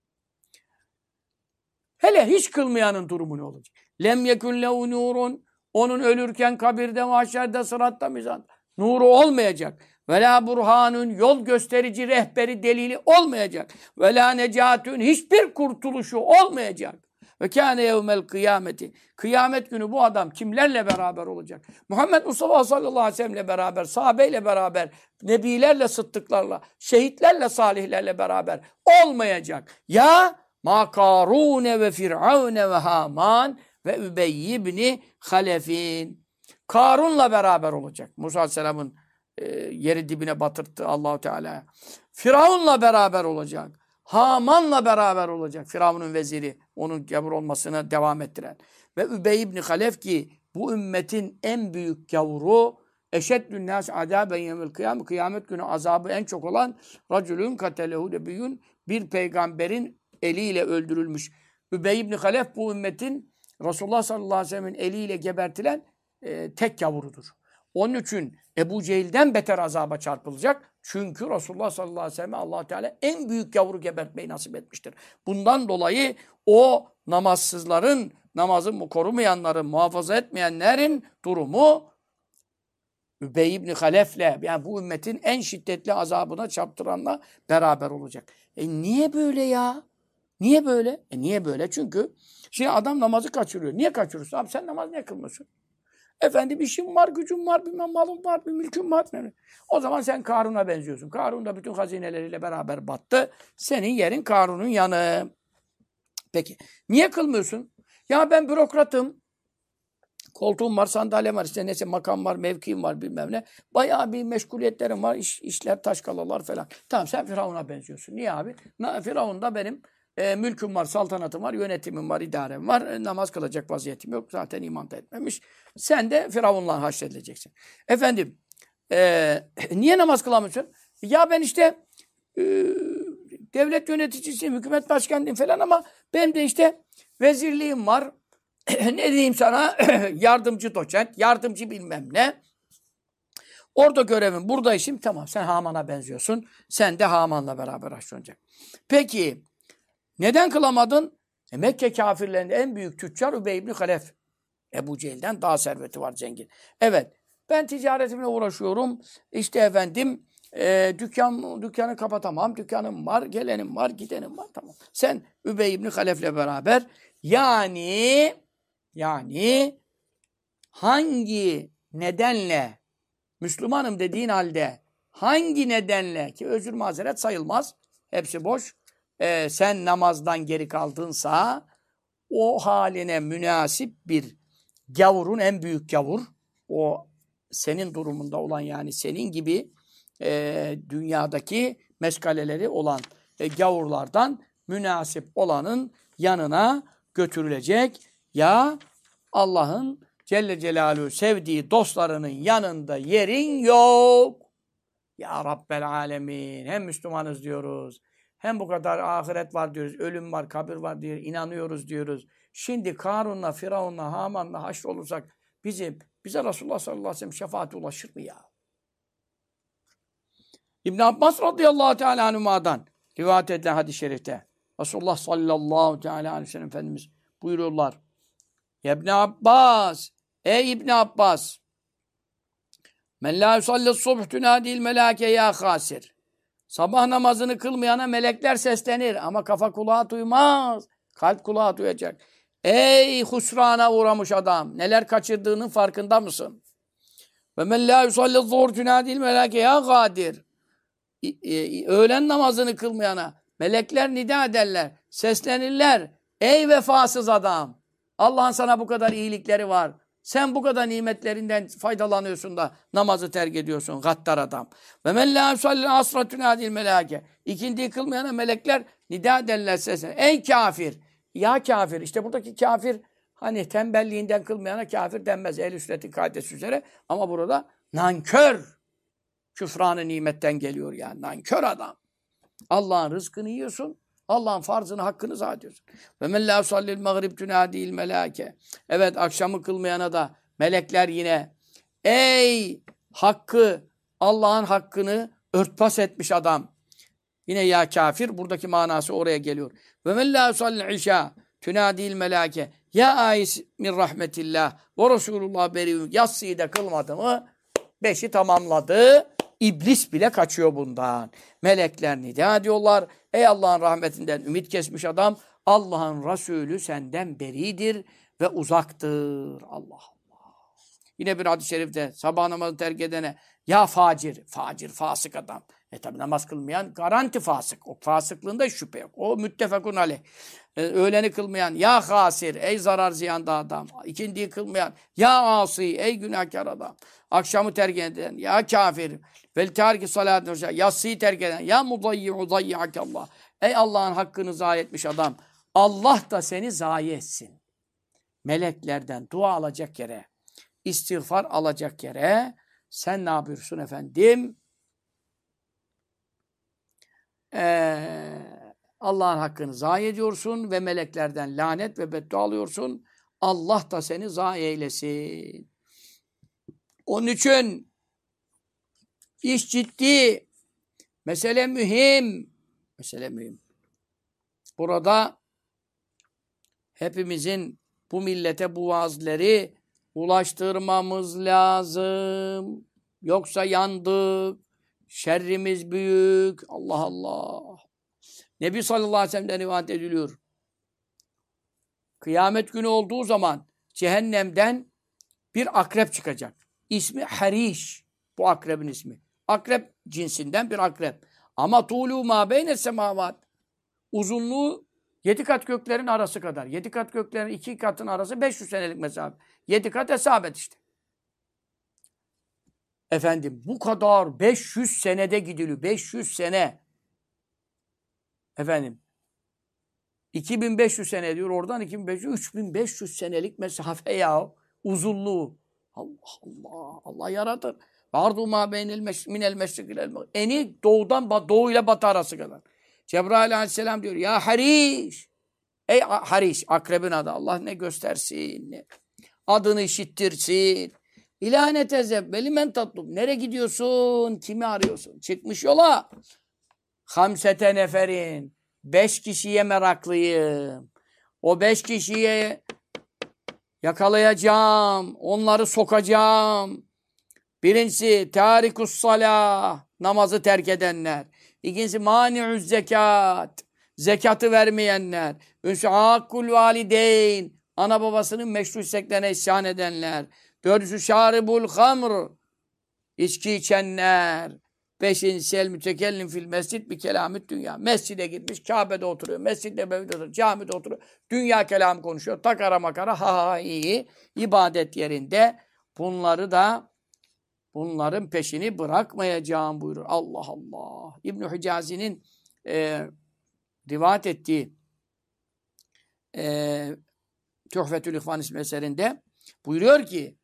Speaker 1: Hele hiç kılmayanın durumu ne olacak? Lem yekun lehu nurun. Onun ölürken kabirde, mahşerde, sıratta, mizanda nuru olmayacak. Ve la burhanun, yol gösterici, rehberi, delili olmayacak. Ve la necatun, hiçbir kurtuluşu olmayacak. Ve kâne yevmel kıyameti. Kıyamet günü bu adam kimlerle beraber olacak? Muhammed Mustafa sallallahu aleyhi ve sellem'le beraber, sahabeyle beraber, nebilerle, sıddıklarla, şehitlerle, salihlerle beraber olmayacak. Ya ma Karune ve Firavune ve Haman ve Übey ibn Halef'in. Karun'la beraber olacak. Musa aleyhisselamın yeri dibine batırttı Allah-u Teala. Firavun'la beraber olacak. Haman'la beraber olacak. Firavun'un veziri. Onun gavur olmasına devam ettiren. Ve Übey ibn Halef ki bu ümmetin en büyük gavuru, eşeddün nâs azâben yevmel kıyam, kıyamet günü azabı en çok olan racülün katelehu nebiyün, bir peygamberin eliyle öldürülmüş. Übey ibn Halef bu ümmetin Resulullah sallallahu aleyhi ve sellem'in eliyle gebertilen tek gavurudur. Onun için Ebu Cehil'den beter azaba çarpılacak. Çünkü Resulullah sallallahu aleyhi ve sellem Allah Teala en büyük gavuru gebertmeyi nasip etmiştir. Bundan dolayı o namazsızların, namazı korumayanların, muhafaza etmeyenlerin durumu Übey ibn Halef'le, yani bu ümmetin en şiddetli azabına çarptıranla beraber olacak. Niye böyle ya? Niye böyle? Niye böyle? Çünkü şimdi adam namazı kaçırıyor. Niye kaçırıyorsun? Abi sen namaz niye kılmıyorsun? Efendim işim var, gücüm var, bilmem malım var, bir mülküm var. O zaman sen Karun'a benziyorsun. Karun da bütün hazineleriyle beraber battı. Senin yerin Karun'un yanı. Peki niye kılmıyorsun? Ya ben bürokratım. Koltuğum var, sandalyem var, işte neyse makam var, mevkiim var bilmem ne. Bayağı bir meşguliyetlerim var, işler, taşkalalar falan. Tamam sen Firavun'a benziyorsun. Niye abi? Firavun'da benim mülküm var, saltanatım var, yönetimim var, idarem var. Namaz kılacak vaziyetim yok. Zaten iman da etmemiş. Sen de Firavun'la haşredileceksin. Efendim, niye namaz kılamıyorsun? Ya ben işte e, devlet yöneticisiyim, hükümet başkanıyım falan ama benim de işte vezirliğim var. Ne diyeyim sana? Yardımcı doçent, yardımcı bilmem ne. Orada görevim, burada işim. Tamam sen Haman'a benziyorsun. Sen de Haman'la beraber haşlanacak. Peki neden kılamadın? Mekke kafirlerinde en büyük tüccar Übey ibn Halef. Ebu Cehil'den daha serveti var, zengin. Evet ben ticaretimle uğraşıyorum. İşte efendim dükkanı kapatamam. Dükkanım var, gelenim var, gidenim var. Tamam. Sen Übey ibn Halef'le beraber yani hangi nedenle Müslümanım dediğin halde hangi nedenle ki özür mazeret sayılmaz. Hepsi boş. Sen namazdan geri kaldınsa o haline münasip bir gavurun en büyük gavur o senin durumunda olan yani senin gibi dünyadaki meşgaleleri olan gavurlardan münasip olanın yanına götürülecek ya Allah'ın Celle Celaluhu sevdiği dostlarının yanında yerin yok. Ya Rabbel Alemin. Hem Müslümanız diyoruz. Hem bu kadar ahiret var diyoruz. Ölüm var, kabir var diyor. İnanıyoruz diyoruz. Şimdi Karun'la, Firavun'la, Haman'la haşrolursak bize Resulullah sallallahu aleyhi ve sellem şefaati ulaşır mı ya? İbn Abbas radıyallahu teala anhuma'dan rivayet edilen hadis-i şerifte Resulullah sallallahu teala aleyhi ve sellem Efendimiz buyuruyorlar. İbn Abbas, ey İbn Abbas, men la yusalli subh tunadil melâke ya hasir. Sabah namazını kılmayana melekler seslenir ama kafa kulağı duymaz. Kalp kulağı duyacak. Ey husrana uğramış adam, neler kaçırdığının farkında mısın? Ve men la yusalli zuhur tunadil melâke ya gadir. Öğlen namazını kılmayana melekler nida ederler, seslenirler. Ey vefasız adam! Allah'ın sana bu kadar iyilikleri var. Sen bu kadar nimetlerinden faydalanıyorsun da namazı terk ediyorsun. Gaddar adam. Ve men la yusalli asra tunadil melâke. İkindiyi kılmayana melekler nida ederler seslenirler. Ey kafir! Ya kafir! İşte buradaki kafir hani tembelliğinden kılmayana kafir denmez. Ehl-i sünnetin kaidesi üzere. Ama burada nankör. Küfranı nimetten geliyor yani. Nankör adam. Allah'ın rızkını yiyorsun. Allah'ın farzını, hakkını zayi ediyorsun. Ve men la sallil mağrib tunadil melâke. Evet, akşamı kılmayana da melekler yine ey hakkı, Allah'ın hakkını örtbas etmiş adam. Yine ya kafir, buradaki manası oraya geliyor. Ve men la sallil işâ tunadil melâke. Ya âis min rahmetillah ve Resulullah beri'un. Yatsıyı da kılmadı mı? Beşi tamamladı. İblis bile kaçıyor bundan. Melekler nida diyorlar. Ey Allah'ın rahmetinden ümit kesmiş adam. Allah'ın Resulü senden beridir ve uzaktır. Allah Allah. Yine bir hadis-i şerifte sabah namazını terk edene ya facir, fasık adam. Tabi namaz kılmayan garanti fasık. O fasıklığında hiç şüphe yok. O müttefekun aleyh. Öğleni kılmayan ya hasir, ey zarar ziyanda adam. İkindiyi kılmayan ya asi, ey günahkar adam. Akşamı terk eden ya kafir. Vel terki salatı yatsıyı terk eden ya mudayyi'u dayyi'akallah. Ey Allah'ın hakkını zayi etmiş adam. Allah da seni zayi etsin. Meleklerden dua alacak yere, istiğfar alacak yere sen ne yapıyorsun efendim? Allah'ın hakkını zayi ediyorsun ve meleklerden lanet ve beddua alıyorsun. Allah da seni zayi eylesin. Onun için iş ciddi. Mesele mühim. Mesele mühim. Burada hepimizin bu millete bu vaazleri ulaştırmamız lazım. Yoksa yandık. Şerrimiz büyük. Allah Allah. Nebi sallallahu aleyhi ve sellem'den rivayet ediliyor. Kıyamet günü olduğu zaman cehennemden bir akrep çıkacak. İsmi Hariş. Bu akrebin ismi. Akrep cinsinden bir akrep. Ama tuğlu ma beyne semavat. Uzunluğu 7 kat göklerin arası kadar. 7 kat göklerin 2 katın arası 500 senelik mesafe. 7 kat hesap et işte. Efendim bu kadar 500 senede gidiliyor. 500 sene. Efendim 2500 sene diyor. Oradan 2500, 3500 senelik mesafe ya. Uzunluğu. Allah Allah. Allah yaratır. Ardu ma minel meşrik ilel mağrib. Eni doğu ile batı arası kadar. Cebrail aleyhisselam diyor. Ya Hariş. Ey Hariş. Akrebin adı. Allah ne göstersin. Ne. Adını işittirsin. İlâne tezebbeli men tatlub. Nereye gidiyorsun? Kimi arıyorsun? Çıkmış yola. Hamsete neferin. 5 kişiye meraklıyım. O 5 kişiye yakalayacağım. Onları sokacağım. Birincisi tarikus salah. Namazı terk edenler. İkincisi mani'uz zekat. Zekatı vermeyenler. Üçüncüsü hakkul valideyn. Ana babasının meşru isteklerine isyan edenler. Dördüncüsü şaribul hamr. İçki içenler. Beşincisi el mütekellim fil mescid bi kelamit dünya. Mescide gitmiş, Kabe'de oturuyor. Mescid-i Nebevi'de oturuyor, camide oturuyor. Dünya kelamı konuşuyor. Takara makara ha ha iyi. İbadet yerinde bunların peşini bırakmayacağım buyurur. Allah Allah. İbn-i Hicazi'nin rivayet ettiği Tuhfetül İhvan isimli eserinde buyuruyor ki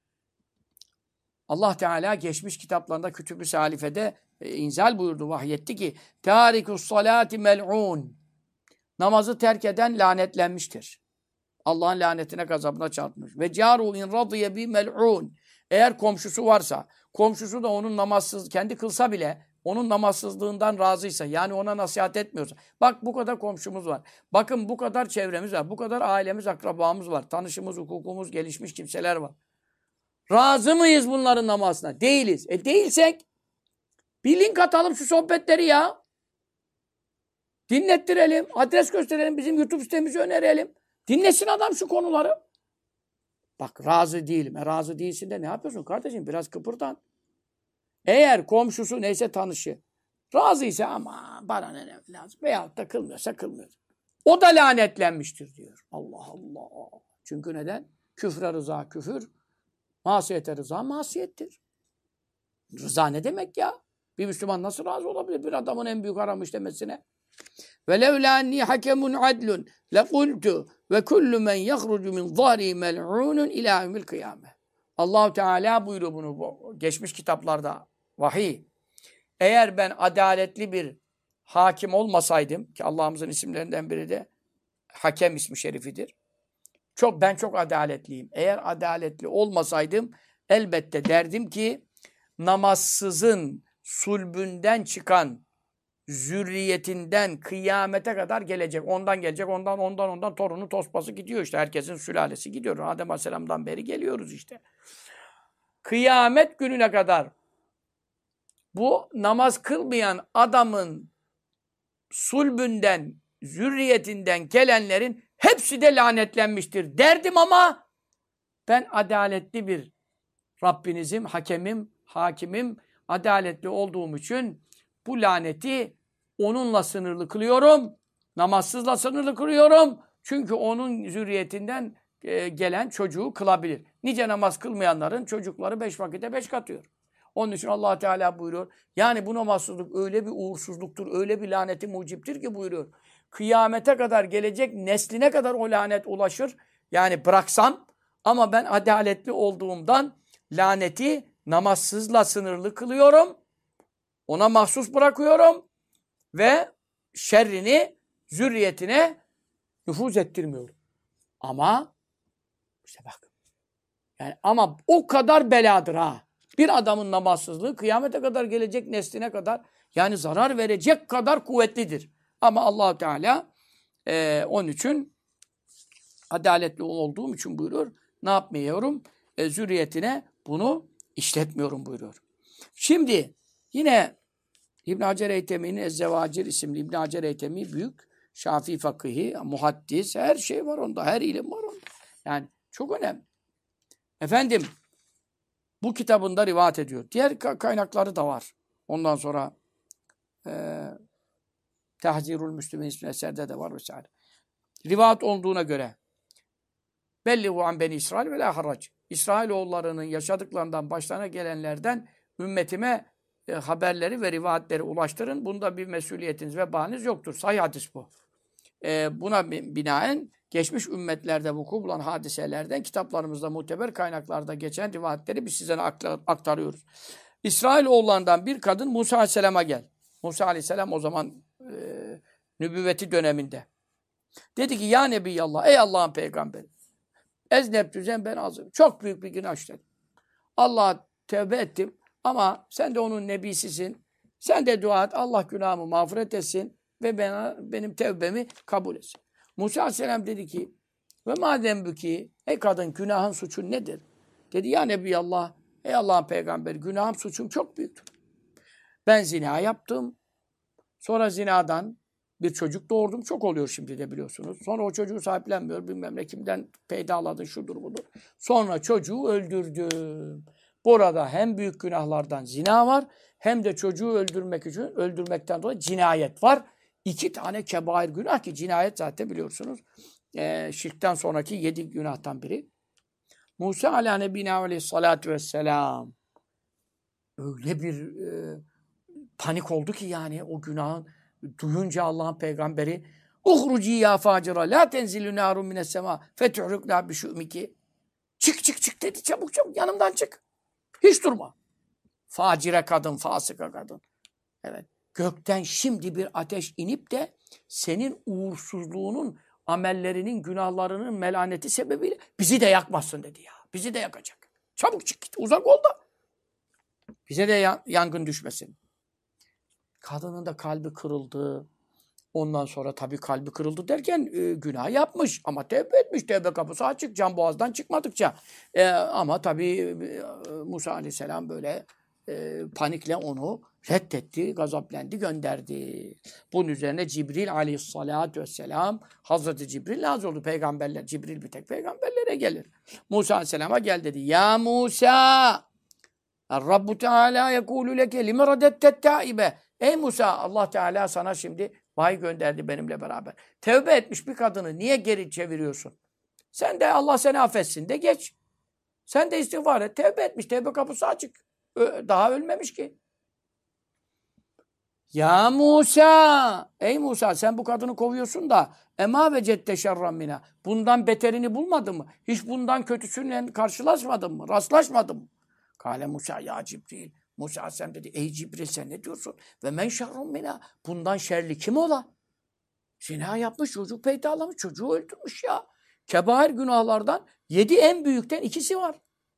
Speaker 1: Allah Teala geçmiş kitaplarında Kütüb-ü Salife'de inzal buyurdu, vahyetti ki tarikus salati mel'un. Namazı terk eden lanetlenmiştir. Allah'ın lanetine, gazabına çarpmış. Ve caru in radiye bi mel'un. Eğer komşusu varsa, komşusu da onun namazsız, kendi kılsa bile onun namazsızlığından razıysa, yani ona nasihat etmiyorsa. Bak bu kadar komşumuz var. Bakın bu kadar çevremiz var. Bu kadar ailemiz, akrabamız var. Tanışımız, hukukumuz gelişmiş kimseler var. Razı mıyız bunların namazına? Değiliz. Değilsek bir link atalım şu sohbetleri ya. Dinlettirelim. Adres gösterelim. Bizim YouTube sitemizi önerelim. Dinlesin adam şu konuları. Bak razı değilim. Razı değilsin de ne yapıyorsun kardeşim? Biraz kıpırdan. Eğer komşusu neyse tanışı razıysa ama bana ne lazım. Veyahut da kılmıyorsa kılmıyor. O da lanetlenmiştir diyor. Allah Allah. Çünkü neden? Küfre rıza küfür. Masiyete rıza masiyettir. Rıza ne demek ya? Bir Müslüman nasıl razı olabilir bir adamın en büyük haram işlemesine? وَلَوْلَا اَنِّي حَكَمٌ عَدْلٌ لَقُلْتُ وَكُلُّ مَنْ يَخْرُجُ مِنْ ظَهْرِي مَلْعُونٌ اِلَى يَوْمِ الْقِيَامَةِ Allah-u Teala buyuruyor bunu geçmiş kitaplarda. Vahiy. Eğer ben adaletli bir hakim olmasaydım, ki Allah'ımızın isimlerinden biri de Hakem ismi şerifidir. Ben çok adaletliyim. Eğer adaletli olmasaydım elbette derdim ki namazsızın sulbünden çıkan zürriyetinden kıyamete kadar gelecek. Ondan gelecek, ondan torunu tospası gidiyor işte. Herkesin sülalesi gidiyor. Adem Aleyhisselam'dan beri geliyoruz işte. Kıyamet gününe kadar bu namaz kılmayan adamın sulbünden, zürriyetinden gelenlerin hepsi de lanetlenmiştir derdim ama ben adaletli bir Rabbinizim, hakimim, adaletli olduğum için bu laneti onunla sınırlı kılıyorum. Namazsızla sınırlı kılıyorum. Çünkü onun zürriyetinden gelen çocuğu kılabilir. Nice namaz kılmayanların çocukları 5 vakite 5 katıyor. Onun için Allah Teala buyuruyor. Yani bu namazsızlık öyle bir uğursuzluktur, öyle bir laneti muciptir ki buyuruyor. Kıyamete kadar gelecek nesline kadar o lanet ulaşır. Yani bıraksam ama ben adaletli olduğumdan laneti namazsızla sınırlı kılıyorum. Ona mahsus bırakıyorum ve şerrini zürriyetine nüfuz ettirmiyorum. Ama işte bak. Yani ama o kadar beladır ha. Bir adamın namazsızlığı kıyamete kadar gelecek nesline kadar yani zarar verecek kadar kuvvetlidir. Ama Allah Teala onun için adaletli olduğum için buyuruyor. Ne yapmıyorum? Zürriyetine bunu işletmiyorum buyuruyor. Şimdi yine İbn Hacer Eytemi'nin Ez-Zevacir isimli İbn Hacer Eytemi büyük Şafii fakihi, muhaddis, her şey var onda, her ilim var onda. Yani çok önemli. Efendim bu kitabında rivayet ediyor. Diğer kaynakları da var. Ondan sonra Tehzirul Müslümin isimli eserde de var vesaire. rivayet olduğuna göre bellihu an beni İsrail ve la harac. İsrailoğullarının yaşadıklarından başlarına gelenlerden ümmetime haberleri ve rivayetleri ulaştırın. Bunda bir mesuliyetiniz ve bahaneniz yoktur. Sahih hadis bu. Buna binaen geçmiş ümmetlerde vuku bulan hadiselerden kitaplarımızda muteber kaynaklarda geçen rivayetleri biz size aktarıyoruz. İsrailoğullarından bir kadın Musa Aleyhisselam'a gel. Musa Aleyhisselam o zaman nübüvveti döneminde. Dedi ki ya Nebiyallah, ey Allah'ın peygamberi. Eznebtüzen ben azım. Çok büyük bir günah işledim. Allah'a tevbe ettim ama sen de onun nebisisin. Sen de dua et. Allah günahımı mağfiret etsin ve benim tevbemi kabul etsin. Musa Aleyhisselam dedi ki ve madem bu ki ey kadın günahın suçun nedir? Dedi ya Nebiyallah, ey Allah'ın peygamberi günahım suçum çok büyüktür. Ben zina yaptım. Sonra zinadan bir çocuk doğurdum. Çok oluyor şimdi de biliyorsunuz. Sonra o çocuğu sahiplenmiyor. Bilmem ne kimden peydaladı şudur budur. Sonra çocuğu öldürdüm. Burada hem büyük günahlardan zina var hem de çocuğu öldürmekten dolayı cinayet var. 2 tane kebair günah ki cinayet zaten biliyorsunuz. Şirkten sonraki 7 günahtan biri. Musa ala nebina aleyhissalatu vesselam öyle bir panik oldu ki yani o günahın duyunca Allah'ın peygamberi uhruci ya facira la tenzilü narun mines sema fetuhrukna bi şumiki çık dedi çabuk yanımdan çık. Hiç durma. Facire kadın, fasıka kadın. Evet. Gökten şimdi bir ateş inip de senin uğursuzluğunun, amellerinin, günahlarının melaneti sebebiyle bizi de yakmasın dedi ya. Bizi de yakacak. Çabuk çık git. Uzak ol da. Bize de yangın düşmesin. Kadının da kalbi kırıldı. Ondan sonra tabii kalbi kırıldı derken günah yapmış. Ama tevbe etmiş. Tevbe kapısı açık. Can boğazdan çıkmadıkça. Ama tabii Musa Aleyhisselam böyle panikle onu reddetti, gazaplendi, gönderdi. Bunun üzerine Cibril Aleyhisselatü Vesselam, Hazreti Cibril nazil oldu. Peygamberler, Cibril bir tek peygamberlere gelir. Musa Aleyhisselam'a gel dedi. Ya Musa, Rabbu Teala yekûlü leke lime radettet taibe. Ey Musa, Allah Teala sana şimdi vahiy gönderdi benimle beraber. Tevbe etmiş bir kadını niye geri çeviriyorsun? Sen de Allah seni affetsin de geç. Sen de istiğfar et. Tevbe etmiş. Tevbe kapısı açık. Daha ölmemiş ki. Ya Musa! Ey Musa sen bu kadını kovuyorsun da ema ve cedde şerran mina. Bundan beterini bulmadın mı? Hiç bundan kötüsüyle karşılaşmadın mı? Rastlaşmadın mı? Kale Musa ya Cibril. Musa sen dedi ey Cibril sen ne diyorsun? Ve men şerrun mina. Bundan şerli kim ola? Zina yapmış, çocuk peydalamış, çocuğu öldürmüş ya. Kebair günahlardan 7 en büyükten ikisi var.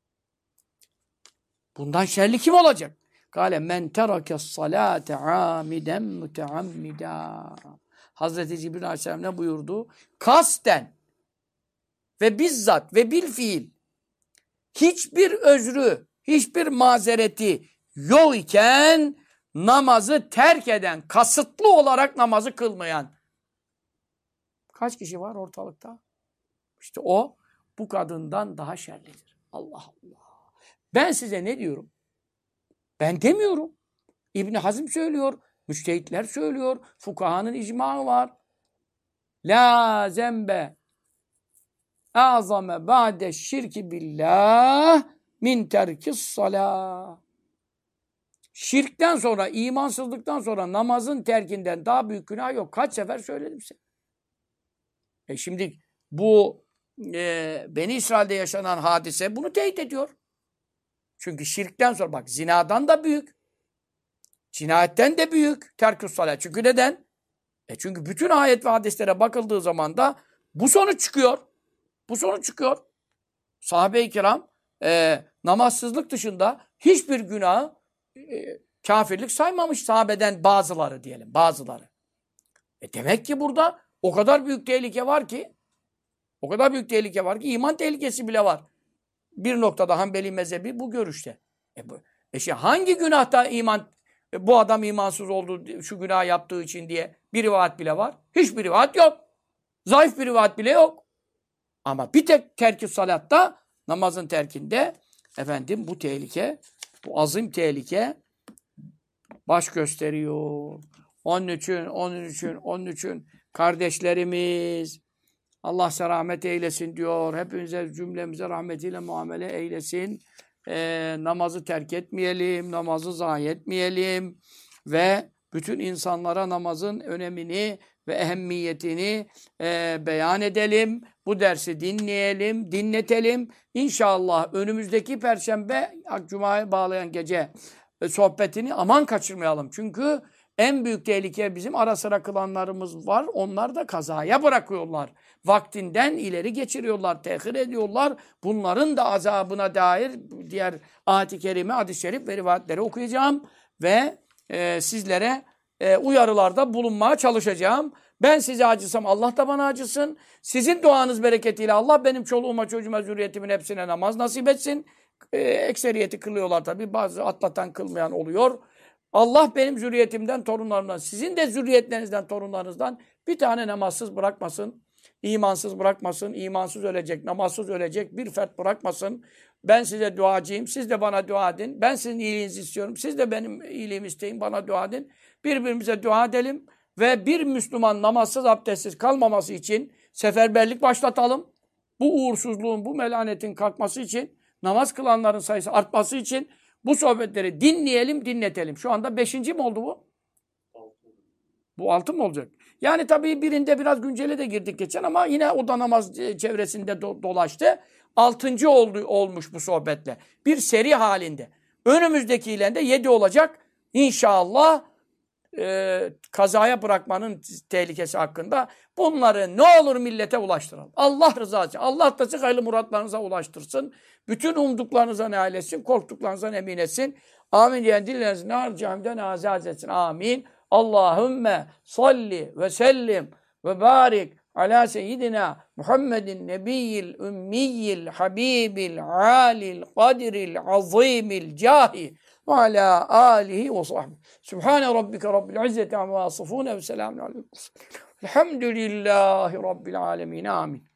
Speaker 1: Bundan şerli kim olacak? Kale men terakes salate amiden muteammida. Hazreti Cibril Aleyhisselam ne buyurdu? Kasten ve bizzat ve bil fiil hiçbir özrü, hiçbir mazereti yok iken namazı terk eden, kasıtlı olarak namazı kılmayan kaç kişi var ortalıkta? İşte o bu kadından daha şerlidir. Allah Allah. Ben size ne diyorum? Ben demiyorum. İbn Hazm söylüyor, müçtehitler söylüyor, fukahanın icmağı var. La zembe azame ba'de şirki billah min terkis salah. Şirkten sonra, imansızlıktan sonra namazın terkinden daha büyük günah yok. Kaç sefer söyledim size. Şimdi bu Beni İsrail'de yaşanan hadise bunu teyit ediyor. Çünkü şirkten sonra bak zinadan da büyük. Cinayetten de büyük. Terküs salat. Çünkü neden? Çünkü bütün ayet ve hadislere bakıldığı zaman da bu sonuç çıkıyor. Bu sonuç çıkıyor. Sahabe-i kiram namazsızlık dışında hiçbir günahı kafirlik saymamış sahabeden bazıları diyelim. Bazıları. Demek ki burada o kadar büyük tehlike var ki iman tehlikesi bile var. Bir noktada Hanbeli mezhebi bu görüşte. Hangi günahta bu adam imansız oldu şu günah yaptığı için diye bir rivayet bile var. Hiçbir rivayet yok. Zayıf bir rivayet bile yok. Ama bir tek terk-i salatta namazın terkinde bu tehlike, bu azim tehlike baş gösteriyor. Onun için kardeşlerimiz Allah size rahmet eylesin diyor. Hepinize cümlemize rahmetiyle muamele eylesin. Namazı terk etmeyelim, namazı zayi etmeyelim ve bütün insanlara namazın önemini ve ehemmiyetini beyan edelim. Bu dersi dinleyelim, dinletelim. İnşallah önümüzdeki Perşembe, Cuma'ya bağlayan gece sohbetini aman kaçırmayalım. Çünkü en büyük tehlike bizim ara sıra kılanlarımız var. Onlar da kazaya bırakıyorlar. Vaktinden ileri geçiriyorlar, tehir ediyorlar. Bunların da azabına dair diğer ayet-i kerime, hadis-i şerif ve rivayetleri okuyacağım. Ve sizlere uyarılarda bulunmaya çalışacağım. Ben size acısam Allah da bana acısın. Sizin duanız bereketiyle Allah benim çoluğuma, çocuğuma, zürriyetimin hepsine namaz nasip etsin. Ekseriyeti kılıyorlar tabii. Bazı atlatan kılmayan oluyor. Allah benim zürriyetimden, torunlarımdan, sizin de zürriyetlerinizden, torunlarınızdan bir tane namazsız bırakmasın. İmansız bırakmasın. İmansız ölecek, namazsız ölecek bir fert bırakmasın. Ben size duacıyım. Siz de bana dua edin. Ben sizin iyiliğinizi istiyorum. Siz de benim iyiliğimi isteyin. Bana dua edin. Birbirimize dua edelim. Ve bir Müslüman namazsız, abdestsiz kalmaması için seferberlik başlatalım. Bu uğursuzluğun, bu melanetin kalkması için, namaz kılanların sayısı artması için bu sohbetleri dinleyelim, dinletelim. Şu anda 5. mi oldu bu? Bu 6 mı olacak? Yani tabii birinde biraz güncele de girdik geçen ama yine o da namaz çevresinde dolaştı. 6. olmuş bu sohbetle. Bir seri halinde. Önümüzdekiyle de 7 olacak. İnşallah kazaya bırakmanın tehlikesi hakkında bunları ne olur millete ulaştıralım. Allah rızası için. Allah da siz hayırlı muratlarınıza ulaştırsın. Bütün umduklarınıza nail etsin. Korktuklarınıza emin etsin. Amin diyen dillerinizi nar cehennemden azat etsin. Amin. Allahümme salli ve sellim ve barik ala seyyidina Muhammedin nebiyyil ümmiyyil habibil alil kadiril azimil cahi ve ala alihi ve sahbihi. Sübhane rabbike rabbil izzeti amma yasifune ve selamun aleyhi. Elhamdülillahi rabbil alemin. Amin.